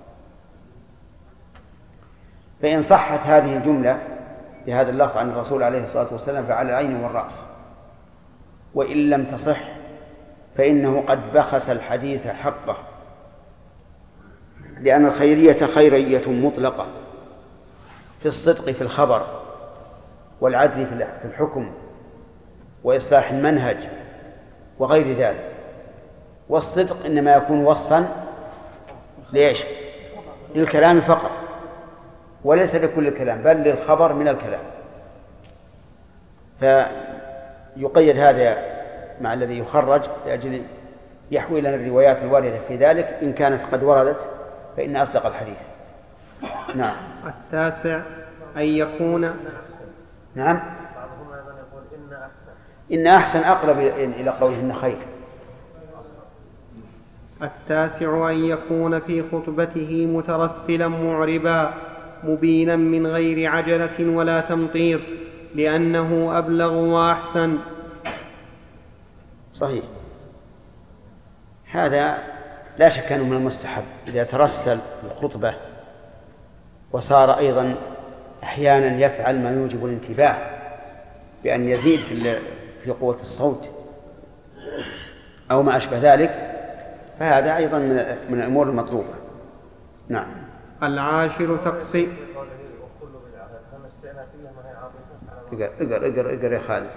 فإن صحت هذه الجملة بهذا اللفظ عن الرسول عليه الصلاة والسلام فعلى العين والرأس، وإن لم تصح فإنه قد بخس الحديث حقه، لأن الخيرية خيرية مطلقة في الصدق في الخبر والعدل في الحكم وإصلاح المنهج وغير ذلك. والصدق إنما يكون وصفا ليش؟ للكلام فقط وليس لكل الكلام بل للخبر من الكلام. فيقيد هذا مع الذي يخرج لأجل يحوي لنا الروايات الواردة في ذلك إن كانت قد وردت فإن أصدق الحديث. نعم. التاسع أن يكون نعم إن أحسن أقرب إلى قوله إن خير. التاسع أن يكون في خطبته مترسلا معربا مبينا من غير عجلة ولا تمطيط لأنه أبلغ وأحسن. صحيح، هذا لا شك أنه من المستحب إذا ترسل الخطبة وصار أيضا أحيانا يفعل ما يوجب الانتباه بأن يزيد في قوة الصوت أو ما أشبه ذلك، فهذا أيضا من الأمور المطلوبة. نعم. العاشر تقصير اقرأ يا خالد.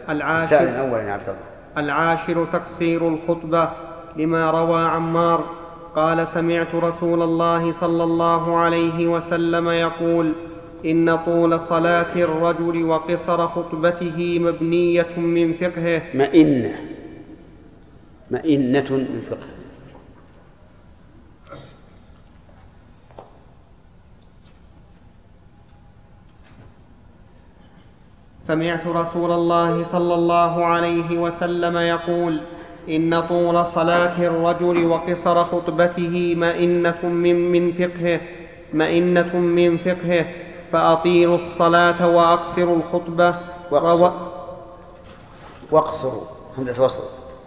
العاشر تقصير الخطبة لما روى عمار قال سمعت رسول الله صلى الله عليه وسلم يقول إن طول صلاة الرجل وقصر خطبته مبنية من فقهه مئنة من فقهه. سمعت رسول الله صلى الله عليه وسلم يقول إن طول صلاة الرجل وقصر خطبته مئنة من فقهه مئنة من فقهه. فأطيلوا الصلاة وأقصروا الخطبة. واقصروا همزة وصل.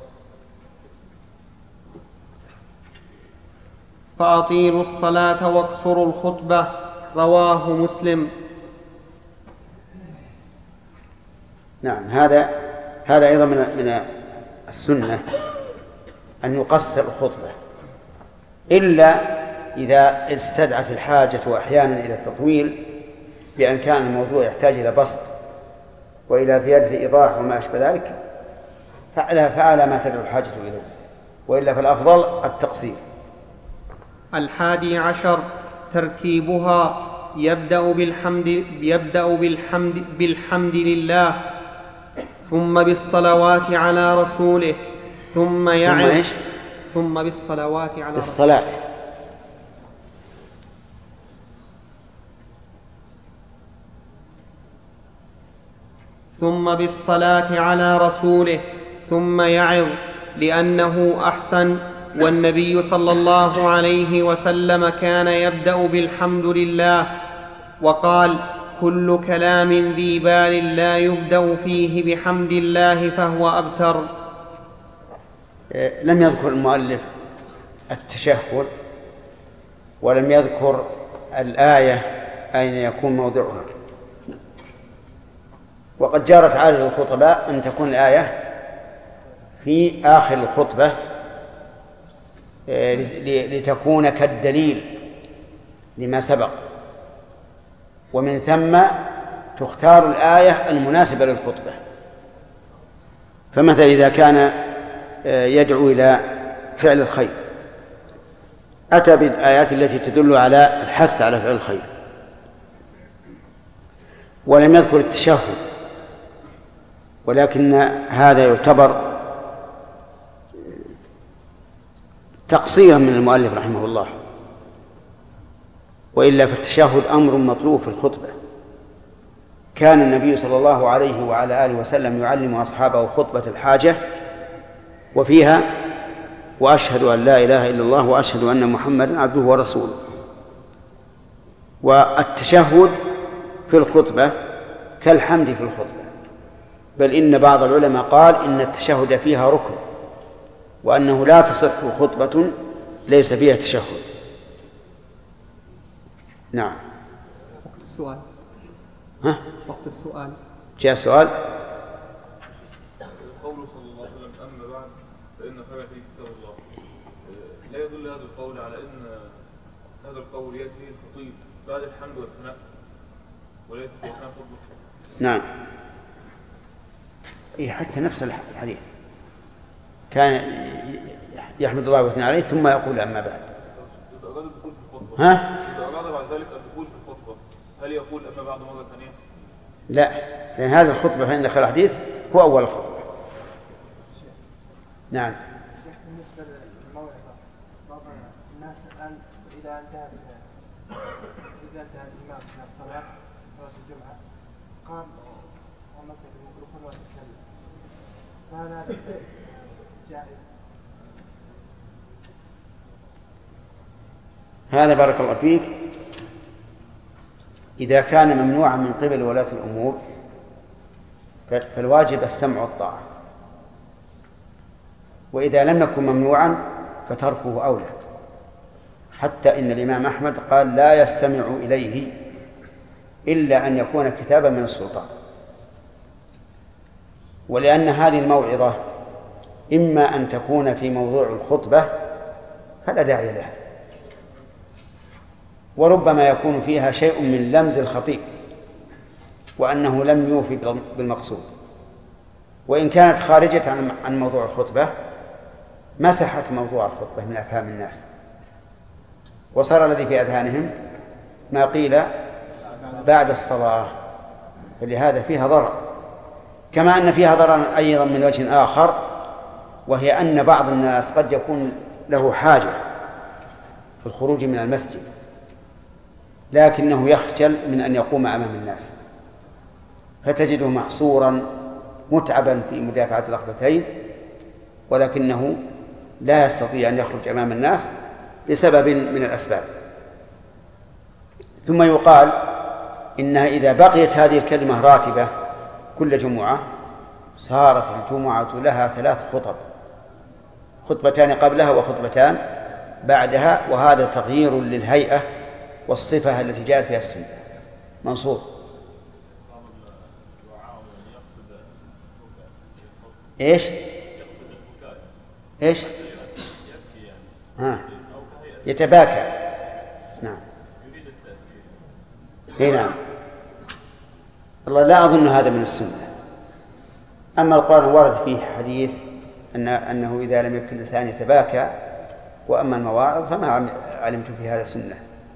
فأطيلوا الصلاة واقصروا الخطبة. رواه مسلم. نعم، هذا أيضا من السنة أن يقصر الخطبة، إلا إذا استدعت الحاجة أحيانا إلى التطويل بأن كان الموضوع يحتاج إلى بسط وإلى زيادة إيضاح وما أشبه ذلك، فعلى ما تدعو الحاجة إليه، وإلا فالأفضل التقصير. 11 ترتيبها. يبدأ بالحمد لله، ثم بالصلوات على رسوله، ثم يعظ، ثم بالصلوات على الصلاة، ثم بالصلاة على رسوله، ثم يعظ لأنه أحسن. والنبي صلى الله عليه وسلم كان يبدأ بالحمد لله، وقال: كل كلام ذي بال لا يبدأ فيه بحمد الله فهو أبتر. لم يذكر المؤلف التشهد، ولم يذكر الآية أين يكون موضعها، وقد جرت عادة الخطباء أن تكون الآية في آخر الخطبة لتكون كالدليل لما سبق، ومن ثم تختار الآية المناسبة للخطبة. فمثلا إذا كان يدعو إلى فعل الخير أتى بالآيات التي تدل على الحث على فعل الخير، ولم يذكر التشهد، ولكن هذا يعتبر تقصيرا من المؤلف رحمه الله، وإلا فالتشهد أمر مطلوب في الخطبة. كان النبي صلى الله عليه وعلى آله وسلم يعلم أصحابه خطبة الحاجة وفيها: وأشهد أن لا إله إلا الله وأشهد أن محمدا عبده ورسوله. والتشهد في الخطبة كالحمد في الخطبة، بل إن بعض العلماء قال إن التشهد فيها ركن، وأنه لا تصح خطبة ليس فيها تشهد. نعم. وقت السؤال. وقت السؤال. جاء سؤال. قوله صلى الله عليه وسلم: أما بعد فإن خير حديث كتاب الله. لا يدل هذا القول على أن هذا القول يأتي فيه الخطيب بعد الحمد والثناء وليس في أثناء الخطبة؟ نعم. حتى نفس الحديث كان يحمد الله ويثني عليه ثم يقول أما بعد. إذا أراد الدخول في الخطبة، إذا أراد بعد ذلك الدخول في الخطبة، هل يقول أما بعد مرة ثانية؟ لا، لأن هذه الخطبة فإن دخل الحديث هو أول الخطبة. نعم. بالنسبة للموعظة، بعض الناس الآن إذا انتهى الإمام من الصلاة، صلاة الجمعة، قام ومسك الميكروفون وتكلم، فهل هذا جائز؟ هذا بارك الله فيك إذا كان ممنوعا من قبل ولاة الأمور فالواجب السمع والطاعة، وإذا لم يكن ممنوعا فتركه أولى، حتى إن الإمام أحمد قال: لا يستمع إليه إلا أن يكون كتابا من السلطان. ولأن هذه الموعظة إما أن تكون في موضوع الخطبة فلا داعي لها، وربما يكون فيها شيء من لمز الخطيب وأنه لم يوفي بالمقصود، وإن كانت خارجة عن موضوع الخطبة مسحت موضوع الخطبة من أفهام الناس، وصار الذي في أذهانهم ما قيل بعد الصلاة، فلهذا فيها ضرر. كما أن فيها ضرر أيضا من وجه آخر، وهي أن بعض الناس قد يكون له حاجة في الخروج من المسجد لكنه يخجل من أن يقوم أمام الناس، فتجده محصورا متعبا في مدافعة الأخبثين، ولكنه لا يستطيع أن يخرج أمام الناس بسبب من الأسباب. ثم يقال إنها إذا بقيت هذه الكلمة راتبة كل جمعة صارت الجمعة لها 3 خطب، خطبتان قبلها وخطبتان بعدها، وهذا تغيير للهيئة والصفة التي جاءت فيها السنة. منصور. إيش؟ إيش؟ يتباكى. نعم. نعم. الله لا أظن هذا من السنة. أما القرآن ورد فيه حديث أنه إذا لم يكن الإنسان يتباكى، وأما المواعظ فما علمت في هذا سنة.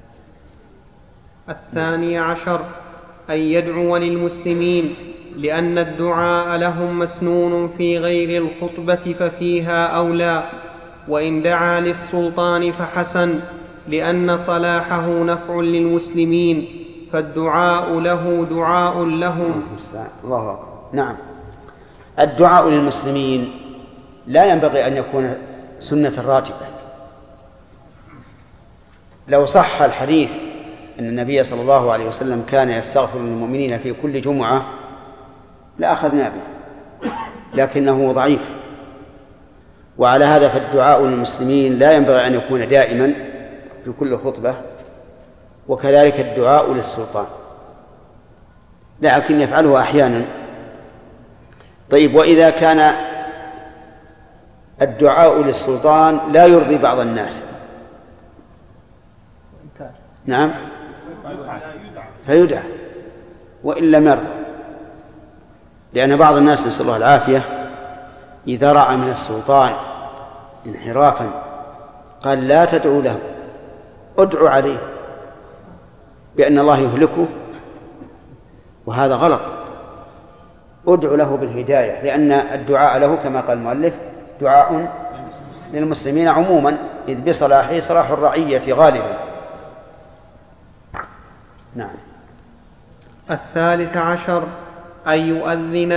12 أن يدعو للمسلمين، لأن الدعاء لهم مسنون في غير الخطبة ففيها أولى، وإن دعا للسلطان فحسن، لأن صلاحه نفع للمسلمين، فالدعاء له دعاء لهم. الله أكبر. نعم. الدعاء للمسلمين لا ينبغي أن يكون سنة راتبة. لو صح الحديث أن النبي صلى الله عليه وسلم كان يستغفر للمؤمنين في كل جمعة لأخذنا به، لكنه ضعيف. وعلى هذا فالدعاء للمسلمين لا ينبغي أن يكون دائما في كل خطبة، وكذلك الدعاء للسلطان، لكن يفعله أحيانا. طيب، وإذا كان الدعاء للسلطان لا يرضي بعض الناس، نعم، فيدعى وإن لم يرضى، لأن بعض الناس نسأل الله العافية إذا رأى من السلطان انحرافا قال لا تدعو له، ادعو عليه بأن الله يهلكه، وهذا غلط. ادعو له بالهداية، لأن الدعاء له كما قال المؤلف دعاء للمسلمين عموما، إذ بصلاحه صلاح الرعية غالبا. نعم. 13 أن يؤذن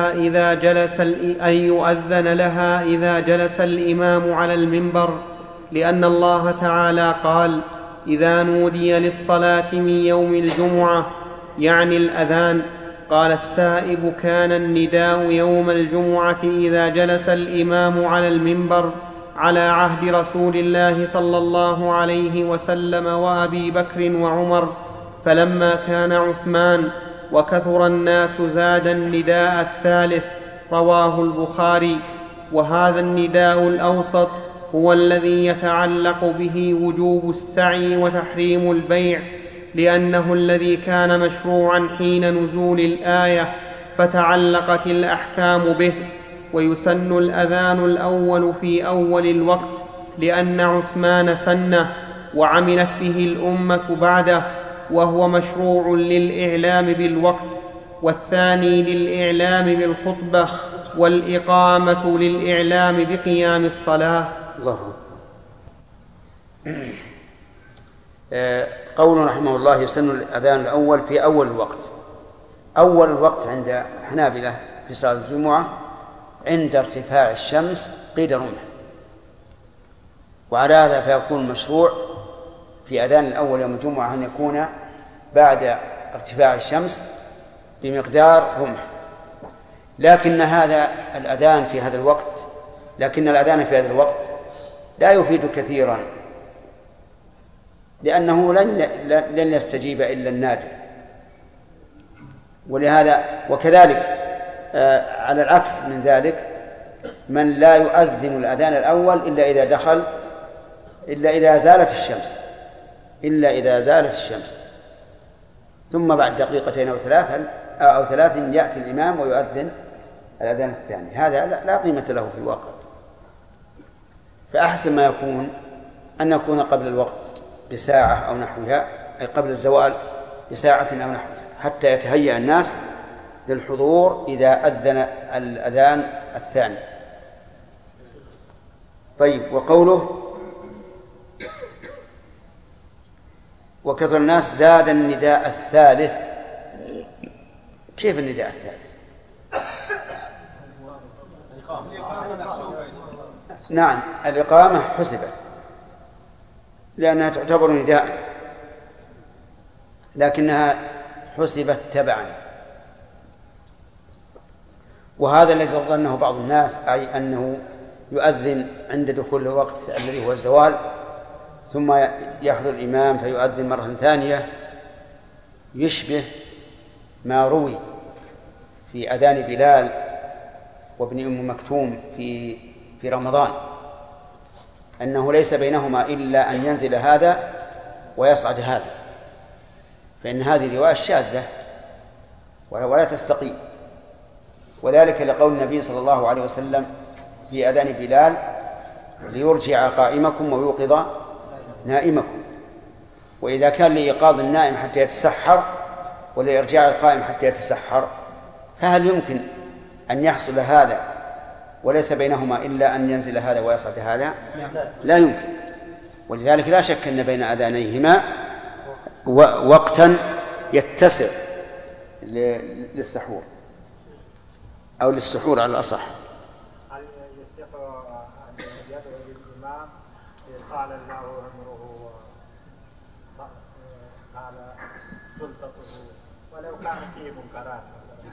لها إذا جلس الإمام على المنبر، لأن الله تعالى قال: إذا نودي للصلاة من يوم الجمعة، يعني الأذان. قال السائب: كان النداء يوم الجمعة إذا جلس الإمام على المنبر على عهد رسول الله صلى الله عليه وسلم وأبي بكر وعمر، فلما كان عثمان وكثر الناس زاد النداء الثالث. رواه البخاري. وهذا النداء الأوسط هو الذي يتعلق به وجوب السعي وتحريم البيع، لأنه الذي كان مشروعا حين نزول الآية، فتعلقت الأحكام به. ويسن الأذان الأول في أول الوقت، لأن عثمان سنه وعملت به الأمة بعده، وهو مشروع للإعلام بالوقت، والثاني للإعلام بالخطبة، والإقامة للإعلام بقيام الصلاة. الله. قول رحمه الله: يسن الأذان الأول في أول الوقت. أول الوقت عند الحنابلة في صلاة الجمعة عند ارتفاع الشمس قيد رمح، وعلى هذا فيكون مشروع في أذان الأول يوم الجمعة أن يكون بعد ارتفاع الشمس بمقدار رمح. لكن الأذان في هذا الوقت لا يفيد كثيرا، لأنه لن يستجيب إلا النادر. ولهذا وكذلك على العكس من ذلك، من لا يؤذن الأذان الأول إلا إذا زالت الشمس، ثم بعد دقيقتين أو ثلاث يأتي الإمام ويؤذن الأذان الثاني. هذا لا قيمة له في الواقع. فأحسن ما يكون أن يكون قبل الوقت بساعة أو نحوها، أي قبل الزوال بساعة أو نحوها، حتى يتهيأ الناس للحضور إذا أذن الأذان الثاني. طيب، وقوله وكثر الناس زاد النداء الثالث. كيف النداء الثالث؟ نعم، الإقامة حسبت لأنها تعتبر نداء، لكنها حسبت تبعا. وهذا الذي ظنه بعض الناس، أي أنه يؤذن عند دخول الوقت الذي هو الزوال، ثم يحضر الإمام فيؤذن مرة ثانية، يشبه ما روي في أذان بلال وابن أم مكتوم في رمضان، أنه ليس بينهما إلا أن ينزل هذا ويصعد هذا، فإن هذه رواية شاذة ولا تستقيم. وذلك لقول النبي صلى الله عليه وسلم في أذان بلال: ليرجع قائمكم ويوقظ نائمكم. وإذا كان لإيقاظ النائم حتى يتسحر ولإرجاع القائم حتى يتسحر، فهل يمكن أن يحصل هذا وليس بينهما إلا أن ينزل هذا ويصعد هذا؟ لا يمكن. ولذلك لا شك أن بين أذانيهما وقتا يتسع للسحور أو للسحور على الأصح. هل يصح أن يدعو للإمام قال الله أمره قال سلطته ولو كان فيه منكرات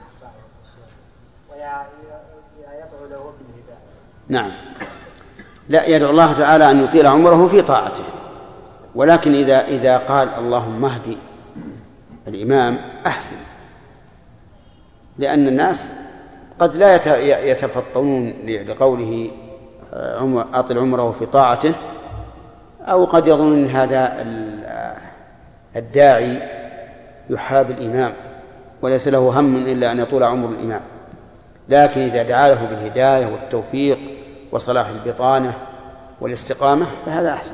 ويدعو له بالهداية؟ نعم، لا، يدعو الله تعالى أن يطيل عمره في طاعته، ولكن إذا قال اللهم اهدي الإمام أحسن، لأن الناس قد لا يتفطنون لقوله أطل عمره في طاعته، أو قد يظن أن هذا الداعي يحاب الإمام وليس له هم إلا أن يطول عمر الإمام. لكن إذا دعا له بالهداية والتوفيق وصلاح البطانة والاستقامة فهذا أحسن.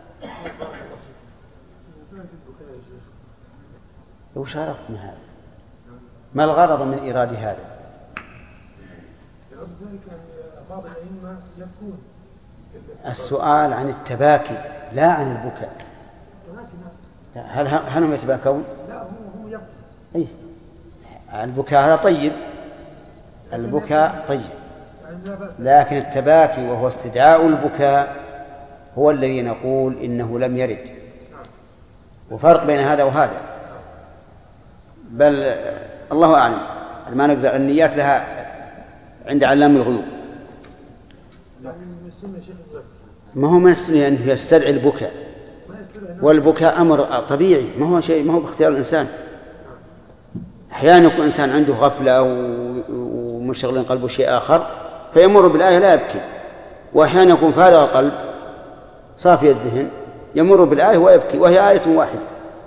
وش عرفت من هذا؟ ما الغرض من إيراد هذا؟ السؤال عن التباكي لا عن البكاء. هل هم يتباكون؟ لا، هم يبكي. أي البكاء هذا طيب، البكاء طيب، لكن التباكي وهو استدعاء البكاء هو الذي نقول إنه لم يرد. وفرق بين هذا وهذا، بل الله أعلم، ما نقدر، النيات لها عند علام الغيوب. ما هو من السنة أنه يستدعي البكاء، والبكاء أمر طبيعي، ما هو شيء، ما هو باختيار الإنسان. أحيانا يكون إنسان عنده غفلة ومشغل قلبه شيء آخر فيمر بالآية لا يبكي، وأحيانا يكون فارغ القلب صافي الذهن يمر بالآية ويبكي وهي آية واحدة.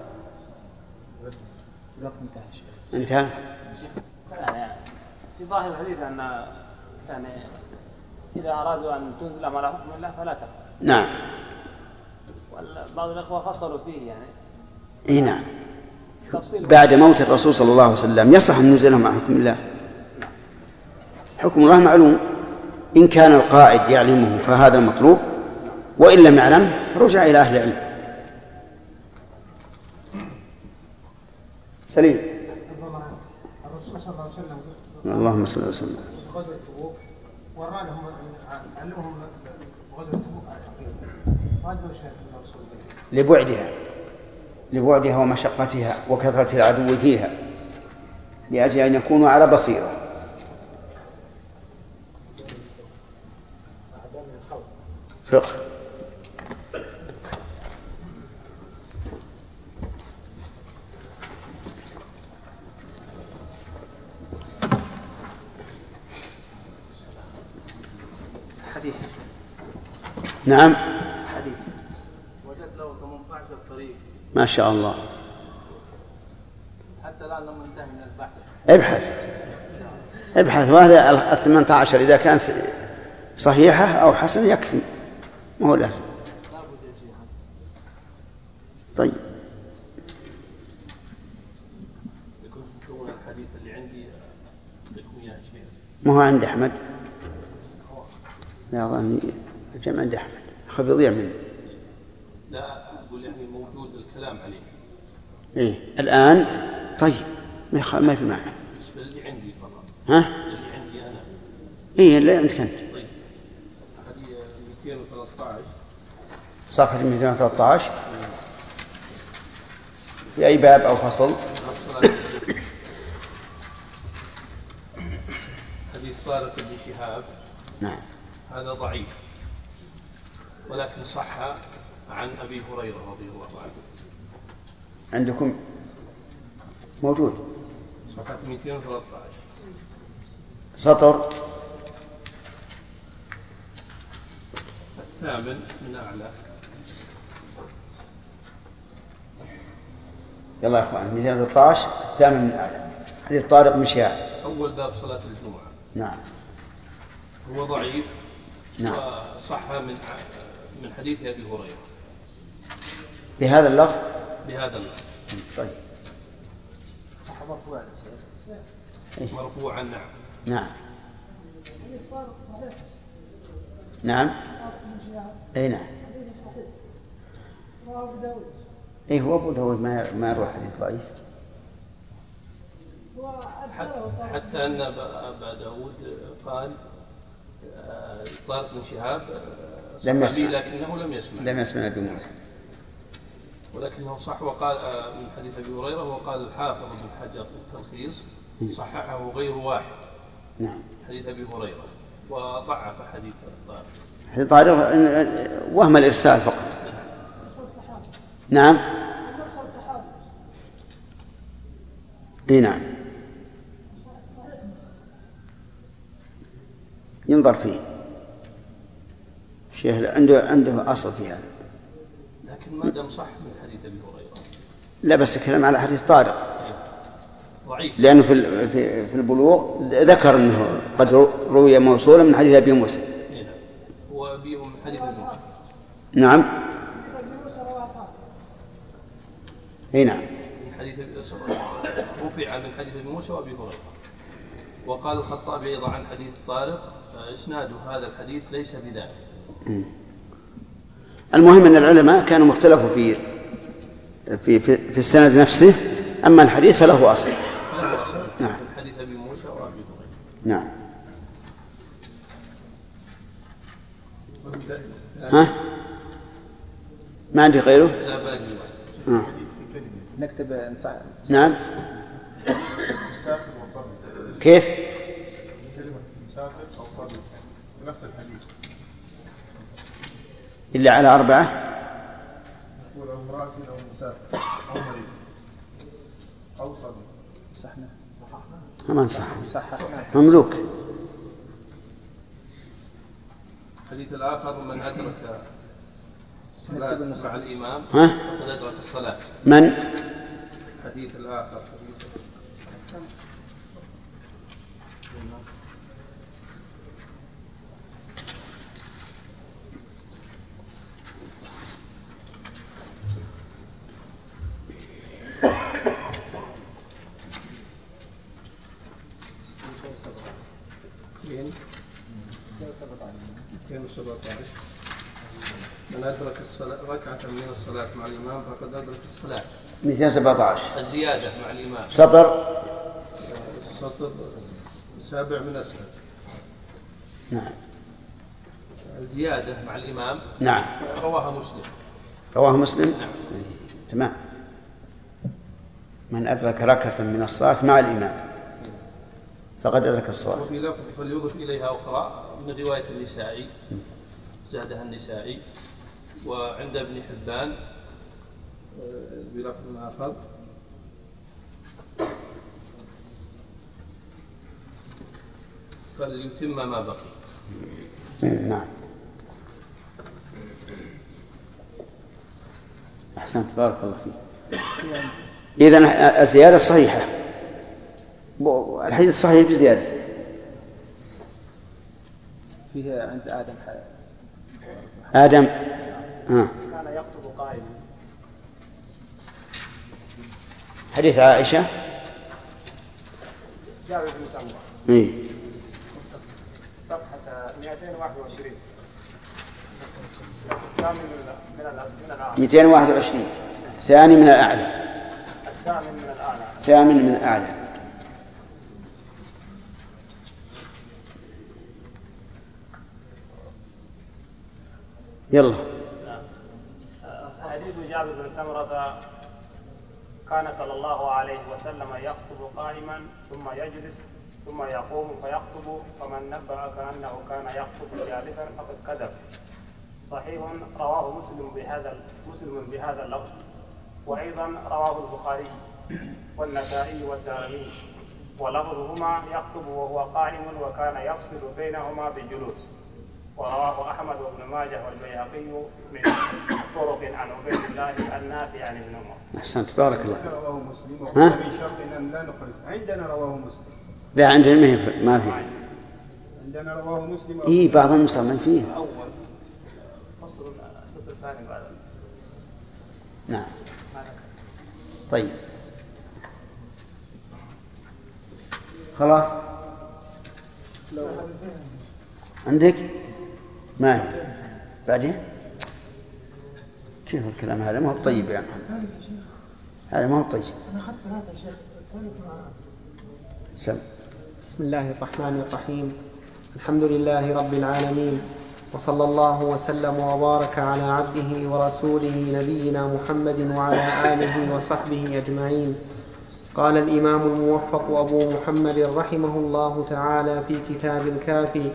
انتهى. في ظاهر الحديث أن يعني إذا أرادوا أن تنزل على حكم الله فلا تفعل. نعم. بعض الأخوة فصلوا فيه يعني. إيه نعم. بعد موت الرسول صلى الله عليه وسلم يصح أن ننزلهم على حكم الله. حكم الله معلوم، إن كان القائد يعلمه فهذا المطلوب، وإن لم يعلم رجع إلى أهل العلم. سليم. الرسول صلى الله عليه وسلم اللهم صل وسلم غزوة تبوك ورى لهم علمهم غزوة تبوك على الحقيقة، واجب شهادة الرسول لبعدها ومشقتها وكثرة العدو فيها، لأجل أن يكونوا على بصيرة. فقه. حديث. نعم. حديث. وجدت له 18 طريق. ما شاء الله. حتى الآن لم ننتهي من البحث. ابحث، وهذا 18 إذا كانت صحيحة أو حسنة يكفي، ما هو لازم. طيب. الحديث اللي عندي ما هو عند أحمد؟ لا أظن الجمع عند أحمد، خف يضيع منه. لا أقول يعني موجود الكلام عليه. إيه الآن طيب، ما في معنى. اللي عندي فقط. ها؟ اللي عندي أنا. إيه اللي عندك أنت. طيب. هذه 213. صفحة 213. في أي باب أو فصل؟ حديث طارق بن شهاب نعم هذا ضعيف، ولكن صح عن أبي هريرة رضي الله عنه. عندكم موجود صفحة 213 سطر الثامن من أعلى. يلا يا أخوان 213 الثامن من أعلى، حديث طارق بن شهاب أول باب صلاة الجمعة. نعم هو ضعيف. نعم. وصح من حديث أبي هريرة بهذا اللفظ. بهذا اللفظ. طيب صح مرفوعا. مرفوعا نعم. نعم نعم اي نعم اي هو ابو داود ما يروح حديث ضعيف. حتى ان ابا داود قال طارق بن شهاب لم يسمع، لكنه لم يسمع ابي موسى، ولكنه صح. وقال من حديث ابي هريره، وقال الحافظ بن حجر في التلخيص صححه غير واحد. نعم حديث ابي هريره، وضعف حديث طارق. حديث طارق وهم الارسال فقط. نعم اي نعم ينظر فيه شيخ، عنده اصل في هذا، لكن ما دام صح من حديث ابي هريره. لا بس الكلام على حديث طارق ضعيف، لانه في البلوغ ذكر انه قد روي موصولا من حديث ابي موسى. هو من حديث ابي موسى. نعم اي نعم من حديث رفع من حديث ابي موسى وابي هريره. وقال الخطابي ايضا عن حديث طارق اسناد هذا الحديث ليس بذلك. المهم ان العلماء كانوا مختلفوا في السند نفسه، اما الحديث فله اصل. نعم. من حديث ابي موسى وابي هريره. نعم. ها ما عندي غيره؟ لا باقي. نكتب نعم. كيف؟ مسافر أو صبي نفس الحديث إلا على 4. يقول أو امرأة أو مسافر أو مريض أو صبي. صحنا ما صحنا مملوك. الحديث الآخر من أدرك الصلاة مع الإمام فقد أدرك الصلاة. من؟ الحديث الآخر من أدرك ركعة من الصلاة مع الإمام فقد أدرك الصلاة. 217 الزيادة مع الإمام. سطر 7 من أسفل. نعم. الزيادة مع الإمام. نعم. رواه مسلم. نعم. تمام. من أدرك ركعة من الصلاة مع الإمام فقد أدرك الصلاة. وفي لفظ فليضف إليها أخرى من رواية النسائي، زادها النسائي. وعند ابن حبان بلفظ آخر فليتم ما بقي. نعم. أحسنت بارك الله فيك. إذن الزيادة صحيحة، الحديث صحيح بزيادة. فيه عند آدم كان يخطب قائما. حديث عائشة جابر بن سمرة. صفحة 221. الثامن من الأعلى. 221 الثاني من الأعلى. الثامن من الأعلى. يلا. حديث جابر بن سمرة كان صلى الله عليه وسلم يخطب قائما ثم يجلس ثم يقوم فيخطب، فمن نبأك أنه كان يخطب جالسا فقد كذب. صحيح رواه مسلم بهذا اللفظ، وأيضا رواه البخاري والنسائي والدارمي، ولفظهما يخطب وهو قائم وكان يفصل بينهما بالجلوس. ورواه أحمد وابن ماجه والبيهقي من طرق عن عبيد الله النافع عن ابن عمر. أحسنت، بارك الله. رواه مسلم وقال من شرطنا أن لا نخرج. عندنا رواه مسلم. لا عندنا ما في. عندنا رواه مسلم. بعض النسخ ما فيه. أول فصل السطر الثاني بعد الفصل. نعم. طيب خلاص. عندك ما هي بعدين كيف الكلام هذا؟ ما هو طيب يا محمد، هذا ما هو طيب. أنا أخذت هذا يا شيخ الثالث مع بسم الله الرحمن الرحيم. الحمد لله رب العالمين، وصلى الله وسلم وبارك على عبده ورسوله نبينا محمد وعلى آله وصحبه أجمعين. قال الإمام الموفق أبو محمد رحمه الله تعالى في كتاب الكافي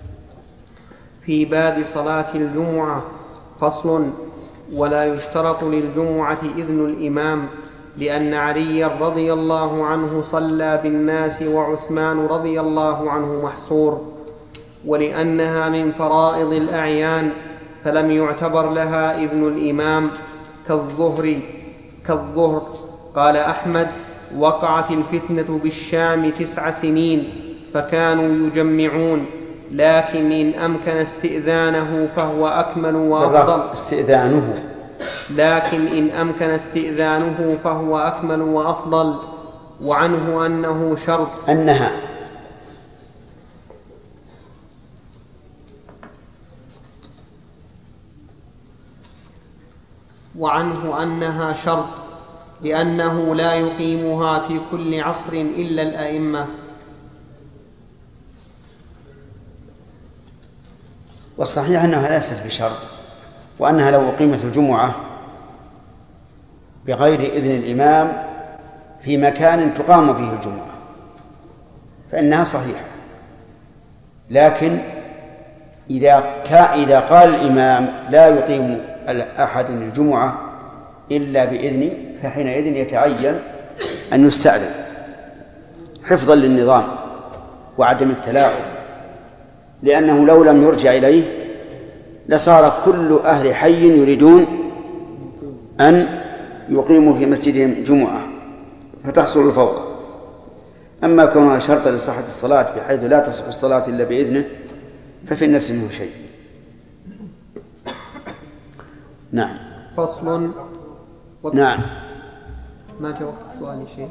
في باب صلاة الجمعة: فصل: ولا يشترط للجمعة إذن الإمام، لأن علي رضي الله عنه صلى بالناس وعثمان رضي الله عنه محصور، ولأنها من فرائض الأعيان فلم يعتبر لها إذن الإمام كالظهر. قال أحمد: وقعت الفتنة بالشام 9 سنين فكانوا يجمعون، لكن إن أمكن استئذانه فهو أكمل وأفضل. لكن إن أمكن استئذانه فهو أكمل وأفضل. وعنه أنه شرط أنها شرط لأنه لا يقيمها في كل عصر إلا الأئمة. والصحيح أنها ليست بشرط، وأنها لو أقيمت الجمعة بغير إذن الإمام في مكان تقام فيه الجمعة فإنها صحيحة، لكن إذا قال الإمام لا يقيم أحد الجمعة إلا بإذنه فحينئذ يتعين أن يستأذن حفظا للنظام وعدم التلاعب، لأنه لو لم يرجع إليه لصار كل أهل حي يريدون أن يقيموا في مسجدهم جمعة فتحصل الفوضى. أما كونها شرطا لصحة الصلاة بحيث لا تصح الصلاة إلا بإذنه ففي النفس منه شيء. نعم. فصل. نعم. ما جاء وقت السؤال يا شيخ؟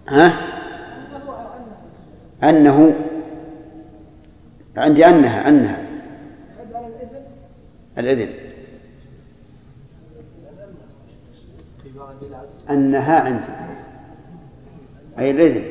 أنه عندي أنها الإذن أنها عندي أي الإذن،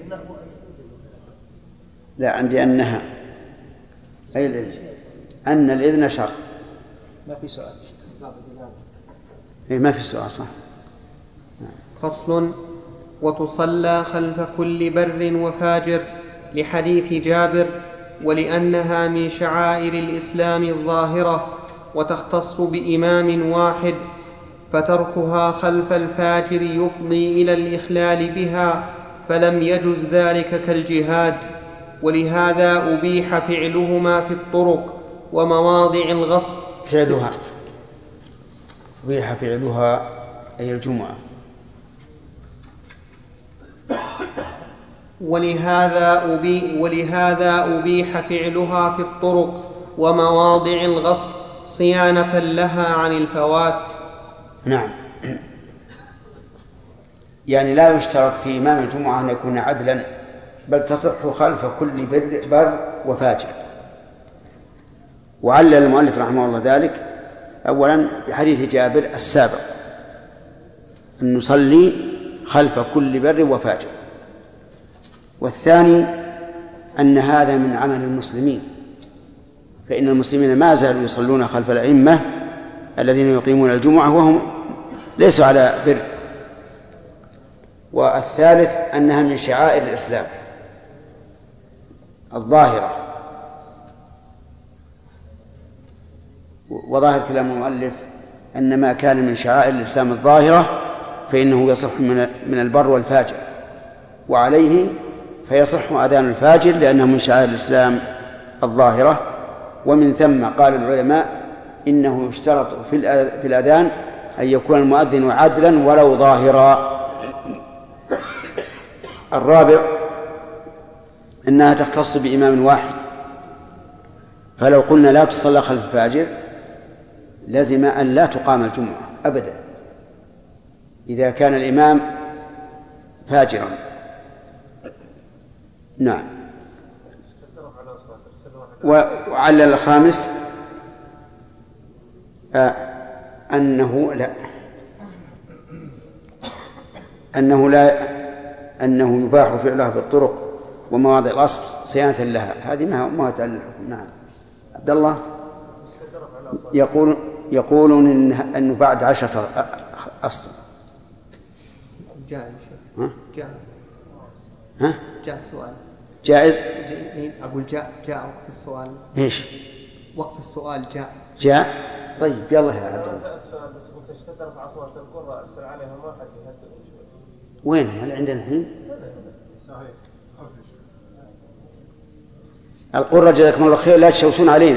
لا عندي أنها أي الإذن، أن الإذن شرط. ما في سؤال. ما في سؤال صح. فصل. وتصلى خلف كل بر وفاجر لحديث جابر، ولأنها من شعائر الإسلام الظاهرة وتختص بإمام واحد، فتركها خلف الفاجر يفضي إلى الإخلال بها، فلم يجز ذلك كالجهاد. ولهذا أبيح فعلهما في الطرق ومواضع الغصب. أبيح فعلها أي الجمعة. ولهذا أبيح فعلها في الطرق ومواضع الغصب صيانة لها عن الفوات. نعم. يعني لا يشترط في إمام الجمعة أن يكون عدلا، بل تصح خلف كل بر وفاجر. وعلل المؤلف رحمه الله ذلك أولا بحديث جابر السابق أن نصلي خلف كل بر وفاجر، والثاني أن هذا من عمل المسلمين، فإن المسلمين ما زالوا يصلون خلف الأئمة الذين يقيمون الجمعة وهم ليسوا على بر. والثالث أنها من شعائر الإسلام الظاهرة. وظاهر كلام المؤلف أن ما كان من شعائر الإسلام الظاهرة فإنه يصح من البر والفاجر، وعليه فيصح أذان الفاجر لأنه من شعائر الإسلام الظاهرة. ومن ثم قال العلماء إنه يشترط في الأذان أن يكون المؤذن عدلا ولو ظاهرا. الرابع أنها تختص بإمام واحد، فلو قلنا لا تصلى خلف الفاجر لزم أن لا تقام الجمعة أبدا إذا كان الإمام فاجرا. نعم. وعلل الخامس أنه يباح فعلها في الطرق ومواضع الغصب صيانة لها. هذه ما تعلل الحكم. نعم. عبد الله يقولون أنه بعد 10 أصل جاء السؤال جائز. أقول جاء وقت السؤال. إيش وقت السؤال جاء. طيب يلا يا عبد الله. السؤال بس قلت اشتد رفع أصوات القرى أرسل عليهم واحد يهدئ شوي. وين؟ هل عندنا الحين؟ صحيح. القرى جزاكم الله خير لا تشوشون علينا.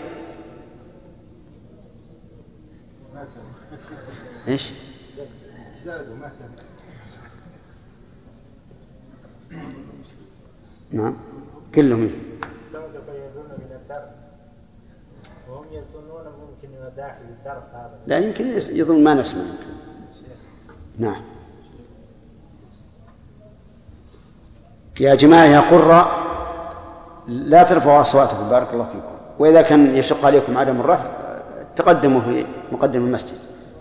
إيش؟ زادوا ما سمع. نعم كلهم يفيزون من الدرس وهم يظنون ممكن داخل الدرس هذا. لا يمكن يظن ما نسمع. نعم يا جماعة يا قرة لا ترفعوا أصواتكم بارك الله فيكم، وإذا كان يشق عليكم عدم الرفع تقدموا في مقدم المسجد.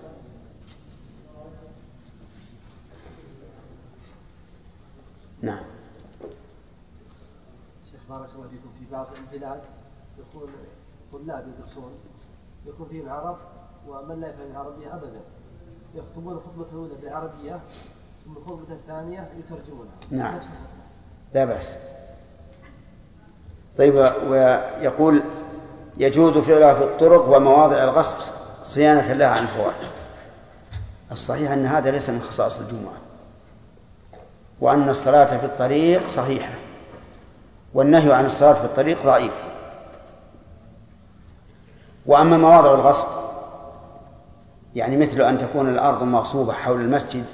نعم. شيخ بارك الله فيكم، في بعض البلاد يكون طلاب يدرسون يكون فيهم عرب ومن لا يفهم العربية أبدا، يخطبون الخطبة الأولى بالعربية ثم الخطبة الثانية يترجمونها. نعم لا بأس. طيب ويقول يجوز فعلها في الطرق ومواضع الغصب صيانة لها عن الفوات. الصحيح أن هذا ليس من خصائص الجمعة، وأن الصلاة في الطريق صحيحة، والنهي عن الصلاة في الطريق ضعيف. وأما مواضع الغصب يعني مثل أن تكون الأرض مغصوبة حول المسجد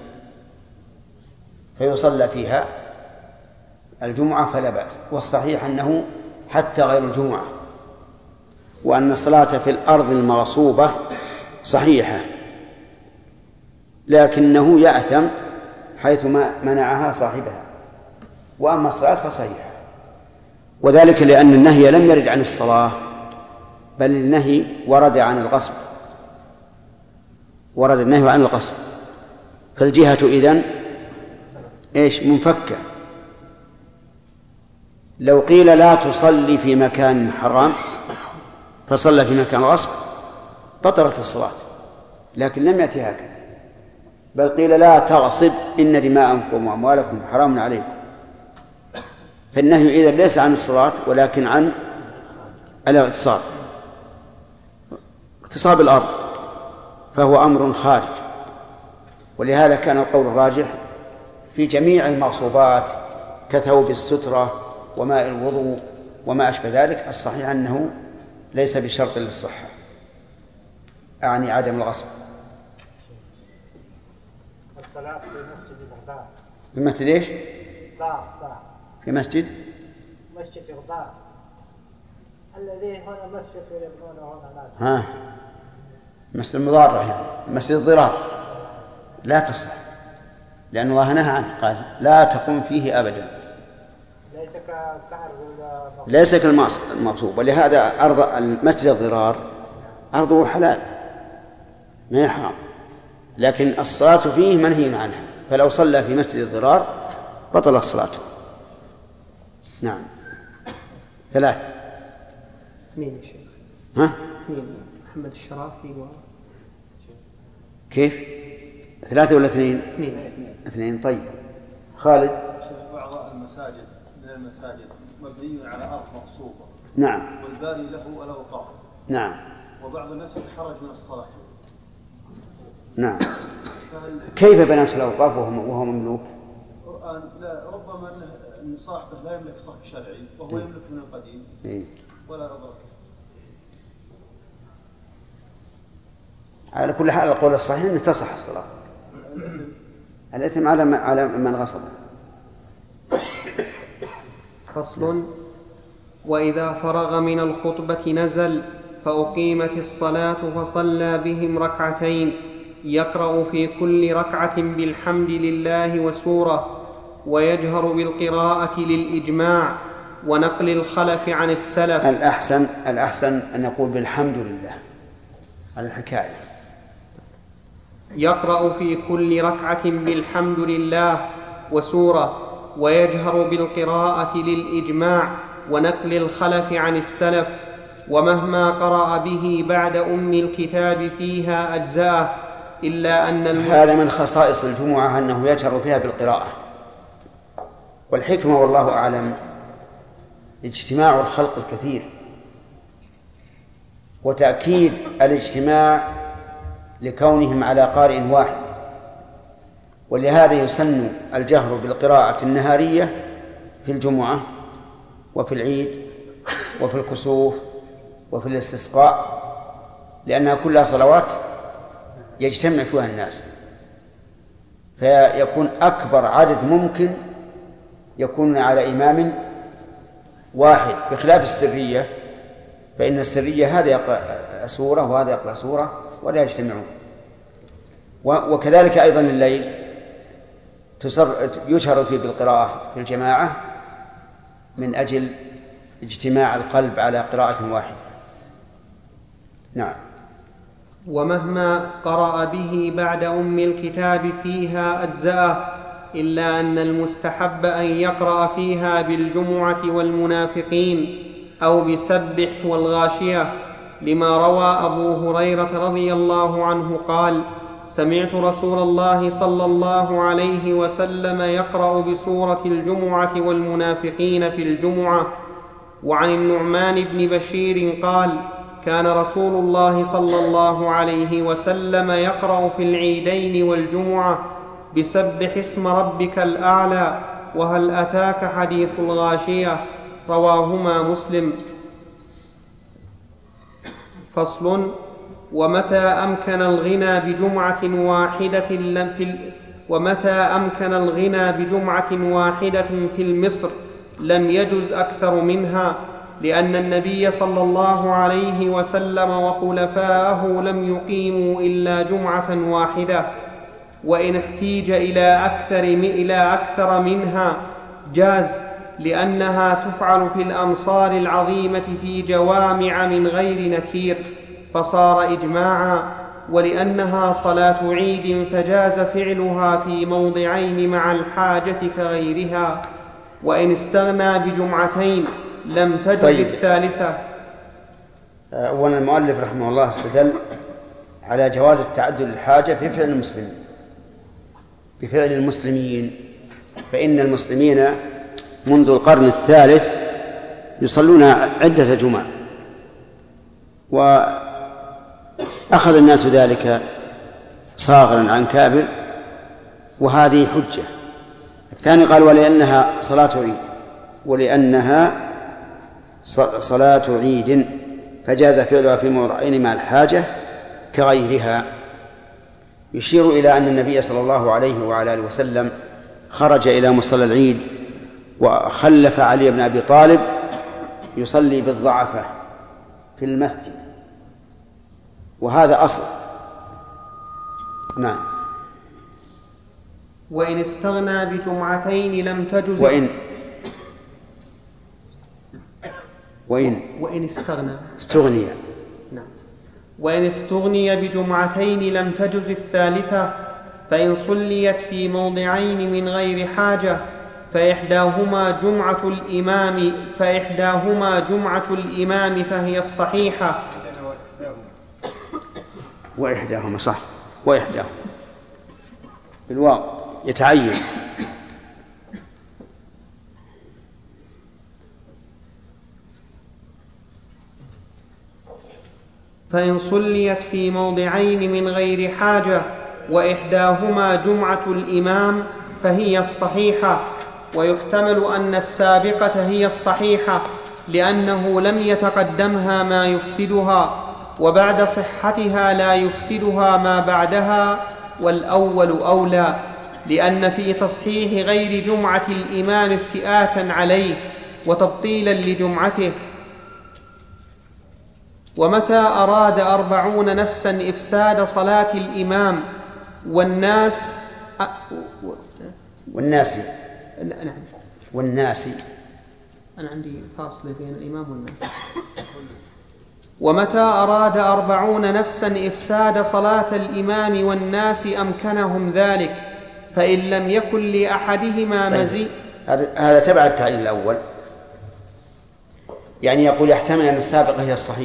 فيصلى فيها الجمعة فلا بأس. والصحيح أنه حتى غير الجمعة، وأن الصلاة في الأرض المغصوبة صحيحة، لكنه يأثم حيث ما منعها صاحبها. وأما الصلاة فصحيحة، وذلك لأن النهي لم يرد عن الصلاة بل النهي ورد عن الغصب، ورد النهي عن الغصب، فالجهة إذن إيش منفكة. لو قيل لا تصلي في مكان حرام فصلى في مكان غصب بطلت الصلاة، لكن لم يأتي هكذا، بل قيل لا تغصب إن دماءكم وأموالكم حرام عليكم. فالنهي إذن ليس عن الصلاة ولكن عن الاغتصاب، اغتصاب الأرض، فهو أمر خارج. ولهذا كان القول الراجح في جميع المغصوبات كثوب السترة وماء الوضوء وما أشبه ذلك، الصحيح أنه ليس بشرط للصحة، أعني عدم الغصب. الصلاة في مسجد بغداد. في مسجد إيش؟ ضار. في مسجد بغداد الذي هنا مسجد يبنونه هنا ناس. ها مسجد المضارة يعني مسجد الضرار لا تصح، لأن الله نهى عنه قال لا تقم فيه أبدا، ليس كالمغصوب. ولهذا أرض المسجد الضرار أرضه حلال ما هي حرام، لكن الصلاة فيه منهي عنها، فلو صلى في مسجد الضرار بطل الصلاة. نعم. 3. 2 يا شيخ. ها؟ 2 محمد الشرافي كيف؟ 3 ولا 2؟ 2. 2 طيب. خالد. بعض المساجد من المساجد مبني على أرض مغصوبة. نعم. والباري له الأوقاف. نعم. وبعض الناس يتحرج من الصلاة. نعم. كيف بنات الأوقاف وهو مملوك؟ لا ربما أن صاحبه لا يملك صرف شرعي وهو يملك من القديم. ولا أضر. على كل حال القول الصحيح أن تصح الصلاة. الإثم على من غصبه. فصل. وإذا فرغ من الخطبة نزل فأقيمت الصلاة فصلى بهم ركعتين يقرأ في كل ركعة بالحمد لله وسورة ويجهر بالقراءة للإجماع ونقل الخلف عن السلف. الأحسن أن نقول بالحمد لله على الحكاية. يقرأ في كل ركعة بالحمد لله وسورة ويجهر بالقراءة للإجماع ونقل الخلف عن السلف ومهما قرأ به بعد أم الكتاب فيها أجزاءه إلا أن هذا من خصائص الجمعة أنه يجهر فيها بالقراءة. والحكمة والله أعلم اجتماع الخلق الكثير وتأكيد الاجتماع لكونهم على قارئ واحد، ولهذا يسن الجهر بالقراءة النهارية في الجمعة وفي العيد وفي الكسوف وفي الاستسقاء، لأنها كلها صلوات يجتمع فيها الناس، فيكون أكبر عدد ممكن يكون على إمام واحد، بخلاف السرية، فإن السرية هذا يقرأ سورة وهذا يقرأ سورة ولا يجتمعون. وكذلك أيضا الليل يشهر فيه بالقراءة في الجماعة من أجل اجتماع القلب على قراءة واحدة. نعم. ومهما قرأ به بعد أم الكتاب فيها أجزاءه إلا أن المستحب أن يقرأ فيها بالجمعة والمنافقين أو بسبح والغاشية، لما روى أبو هريرة رضي الله عنه قال: سمعت رسول الله صلى الله عليه وسلم يقرأ بسورة الجمعة والمنافقين في الجمعة. وعن النعمان بن بشير قال: كان رسول الله صلى الله عليه وسلم يقرأ في العيدين والجمعة بسبح اسم ربك الأعلى وهل أتاك حديث الغاشية، رواهما مسلم. فصل. ومتى أمكن الغنى بجمعة واحدة في المصر لم يجز أكثر منها، لأن النبي صلى الله عليه وسلم وخلفاءه لم يقيموا إلا جمعة واحدة، وإن احتيج إلى أكثر منها جاز، لأنها تفعل في الأمصار العظيمة في جوامع من غير نكير فصار إجماعا، ولأنها صلاة عيد فجاز فعلها في موضعين مع الحاجة كغيرها، وإن استغنى بجمعتين لم تجز الثالثة. أولا المؤلف رحمه الله استدل على جواز التعدد الحاجة بفعل المسلمين، فإن المسلمين منذ القرن الثالث يصلون عدة جمع، وأخذ الناس ذلك صاغرا عن كابر، وهذه حجة. الثاني قال: ولأنها صلاة عيد فجاز فعلها في موضعين مع الحاجة كغيرها، يشير إلى أن النبي صلى الله عليه وعلى آله وسلم خرج إلى مصلى العيد وخلف علي بن أبي طالب يصلي بالضعفة في المسجد، وهذا أصل. نعم. وإن استغنى بجمعتين لم تجز وإن استغني نعم. وإن استغني بجمعتين لم تجز الثالثة، فإن صليت في موضعين من غير حاجة فإحداهما جمعة الإمام فهي الصحيحة. وإحداهما صح، وإحداهما بالواو يتعين، فإن صليت في موضعين من غير حاجة وإحداهما جمعة الإمام فهي الصحيحة، ويحتمل أن السابقة هي الصحيحة لأنه لم يتقدمها ما يفسدها، وبعد صحتها لا يفسدها ما بعدها، والأول أولى، لأن في تصحيح غير جمعة الإمام افتئاتا عليه وتبطيلا لجمعته. ومتى أراد 40 نفسا إفساد صلاة الإمام والناس أنا عندي فاصلة بين الإمام والناس. ومتى أراد 40 نفسا إفساد صلاة الإمام والناس أمكنهم ذلك، فإن لم يكن لأحدهما مزيد. هذا تبع التعليل الأول، يعني يقول يحتمل أن السابقة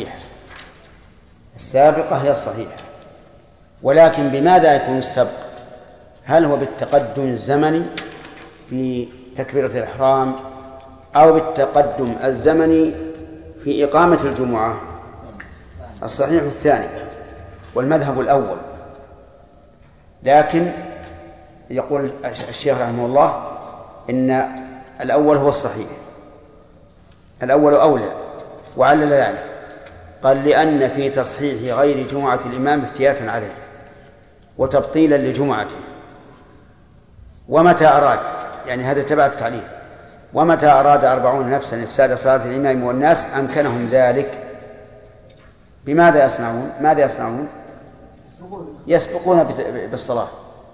هي الصحيحة، ولكن بماذا يكون السبق؟ هل هو بالتقدم الزمني في تكبيرة الإحرام أو بالتقدم الزمني في إقامة الجمعة؟ الصحيح الثاني والمذهب الأول، لكن يقول الشيخ رحمه الله إن الأول هو الصحيح، الأول أولى، وعلل ذلك قال لأن في تصحيح غير جمعة الإمام افتياتا عليه وتبطيلا لجمعته. ومتى أراد، يعني هذا تبع التعليل، ومتى أراد 40 نفسا إفساد صلاة الإمام والناس أمكنهم ذلك. بماذا يصنعون؟ ماذا يصنعون؟ يسبقون بالصلاة.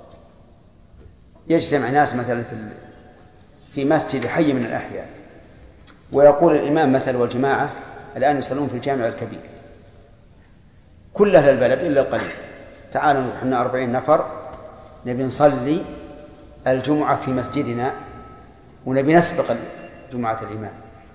يجتمع ناس مثلا في مسجد حي من الأحياء، ويقول الإمام مثل والجماعة الآن يصلون في الجامع الكبير، كل أهل البلد إلا القليل، تعالوا نحن 40 نفر نبي نصلي الجمعة في مسجدنا ونبي نسبق جمعة الإمام.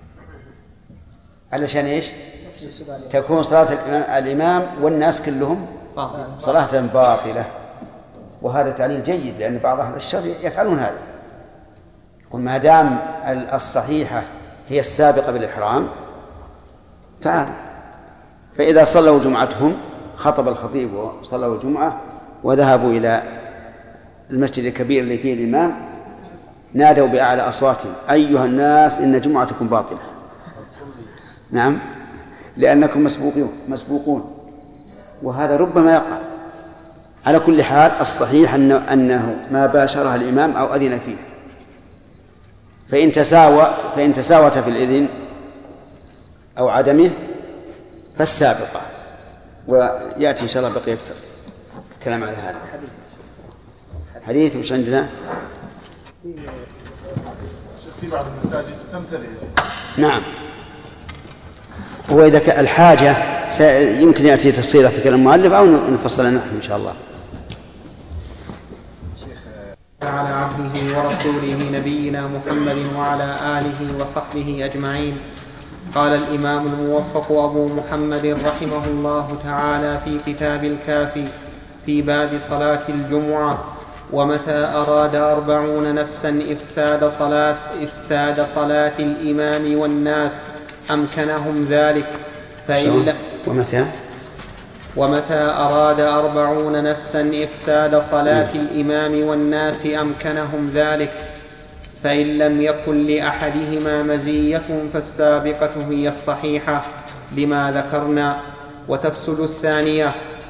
علشان إيش؟ تكون صلاة الإمام والناس كلهم صلاة باطلة. وهذا تعليل جيد، لأن بعض أهل الشر يفعلون هذا، وما دام الصحيحة هي السابقة بالإحرام تعال. فإذا صلوا جمعتهم خطب الخطيب وصلوا الجمعة وذهبوا إلى المسجد الكبير اللي فيه الإمام، نادوا بأعلى أصواتهم أيها الناس إن جمعتكم باطلة. نعم، لأنكم مسبوقون، وهذا ربما يقع. على كل حال الصحيح أنه ما باشرها الإمام أو أذن فيه، فإن تساوت في الإذن أو عدمه فالسابقة. ويأتي إن شاء الله بقية كلام على هذا حديث. وش عندنا؟ في بعض المساجد تمتلئ. نعم، وإذا كان الحاجة يمكن يأتي تفصيلها في كلام المؤلف أو نفصلها نحن إن شاء الله. على عبده ورسوله نبينا محمد وعلى آله وصحبه أجمعين. قال الإمام الموفق أبو محمد رحمه الله تعالى في كتاب الكافي في باب صلاة الجمعة: ومتى أراد 40 نفسا إفساد صلاة الإمام والناس أمكنهم ذلك. ومتى أراد 40 نفسا إفساد صلاة الإمام والناس أمكنهم ذلك، فإن لم يكن لأحدهما مزية فالسابقة هي الصحيحة لما ذكرنا، وتفسد الثانية.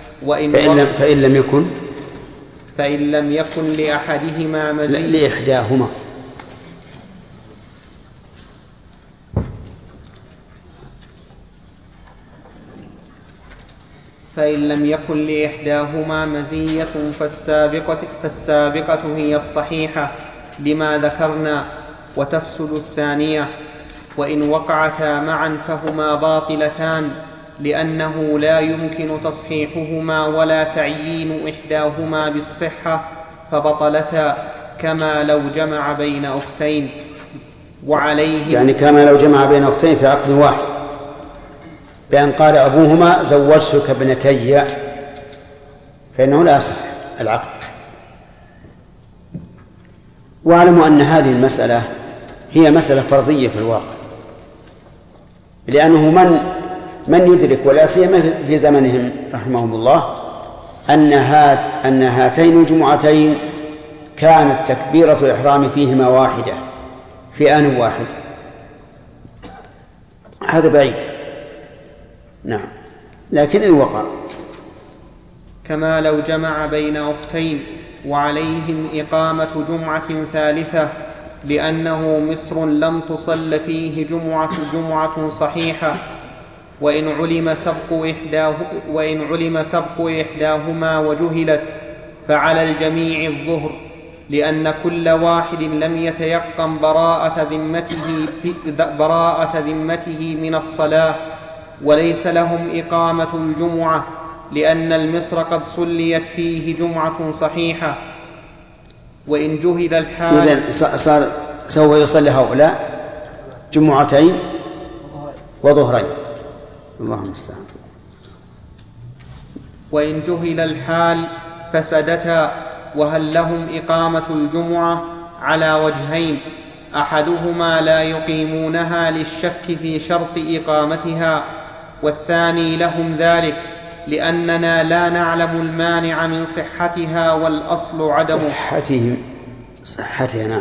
فإن لم يكن لأحدهما مزية لإحداهما فإن لم يكن لإحداهما مزية فالسابقة هي الصحيحة لما ذكرنا، وتفسد الثانية. وإن وقعتا معا فهما باطلتان، لأنه لا يمكن تصحيحهما ولا تعيين إحداهما بالصحة، فبطلتا كما لو جمع بين أختين. وعليه يعني كما لو جمع بين أختين في عقد واحد، بأن قال أبوهما زوجتك ابنتي، فإنه لا يصح العقد. واعلموا أن هذه المسألة هي مسألة فرضية في الواقع، لأنه من من يدرك ولا سيما في زمنهم رحمهم الله أن هاتين الجمعتين كانت تكبيرة الإحرام فيهما واحدة في آن واحد. هذا بعيد. نعم، لكن إن وقع. كما لو جمع بين أختين وعليهم إقامة جمعة ثالثة، لأنه مصر لم تصل فيه جمعة صحيحة، وإن علم سبق إحداهما وجهلت فعلى الجميع الظهر، لأن كل واحد لم يتيقن براءة ذمته من الصلاة، وليس لهم إقامة الجمعة، لأن المصر قد صليت فيه جمعة صحيحة. وإن جهل الحال إذن صار سوف يصلي هؤلاء جمعتين وظهرين. اللهم استعان. وإن جهل الحال فسدتا. وهل لهم إقامة الجمعة؟ على وجهين: أحدهما لا يقيمونها للشك في شرط إقامتها، والثاني لهم ذلك لأننا لا نعلم المانع من صحتها، والأصل عدم صحتها.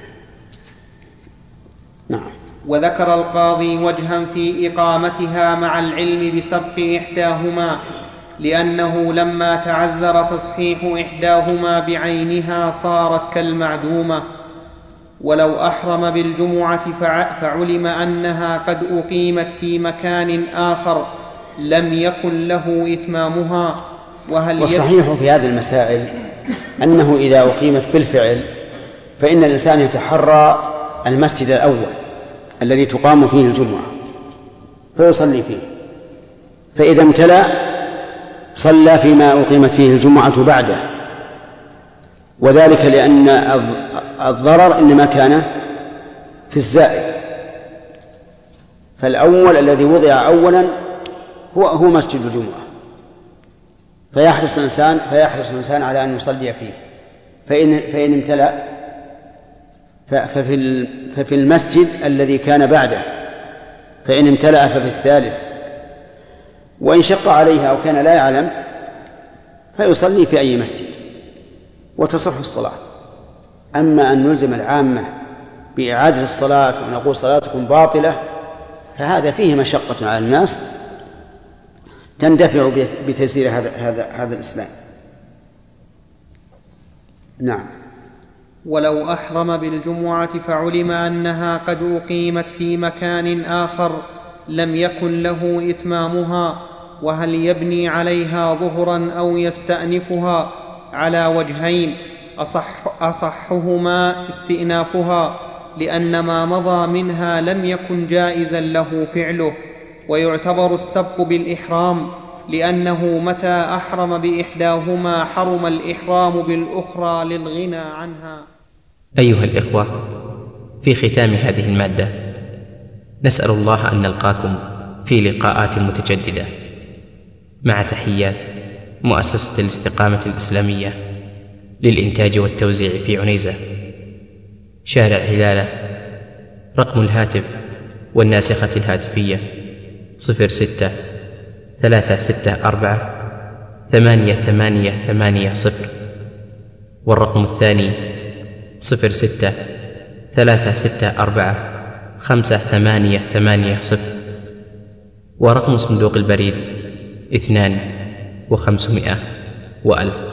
نعم. وذكر القاضي وجها في إقامتها مع العلم بسبق إحداهما، لأنه لما تعذر تصحيح إحداهما بعينها صارت كالمعدومة. ولو أحرم بالجمعة فعلم أنها قد أقيمت في مكان آخر لم يكن له إتمامها. والصحيح في هذه المسائل أنه إذا أقيمت بالفعل فإن الإنسان يتحرى المسجد الأول الذي تقام فيه الجمعة فيصلي فيه، فإذا امتلأ صلى فيما أقيمت فيه الجمعة بعده، وذلك لأن الضرر إنما كان في الزائد، فالأول الذي وضع أولا هو مسجد الجمعة، فيحرص الإنسان على أن يصلي فيه، فإن امتلأ ففي المسجد الذي كان بعده، فإن امتلأ ففي الثالث، وإن شق عليها أو كان لا يعلم فيصلي في أي مسجد وتصح الصلاة. أما أن نلزم العامة بإعادة الصلاة ونقول صلاتكم باطلة فهذا فيه مشقة على الناس تندفع بتيسير هذا الإسلام. نعم. ولو أحرم بالجمعة فعلم أنها قد أقيمت في مكان آخر لم يكن له إتمامها، وهل يبني عليها ظهرا أو يستأنفها؟ على وجهين: أصحهما استئنافها، لأن ما مضى منها لم يكن جائزا له فعله، ويعتبر السبق بالإحرام، لأنه متى أحرم بإحداهما حرم الإحرام بالأخرى للغنى عنها. أيها الإخوة، في ختام هذه المادة نسأل الله أن نلقاكم في لقاءات متجددة، مع تحيات مؤسسة الاستقامة الإسلامية للإنتاج والتوزيع في عنيزة، شارع هلالة. رقم الهاتف والناسخة الهاتفية 06-364-8880، والرقم الثاني 06-364-5880، ورقم صندوق البريد 2500 و1000.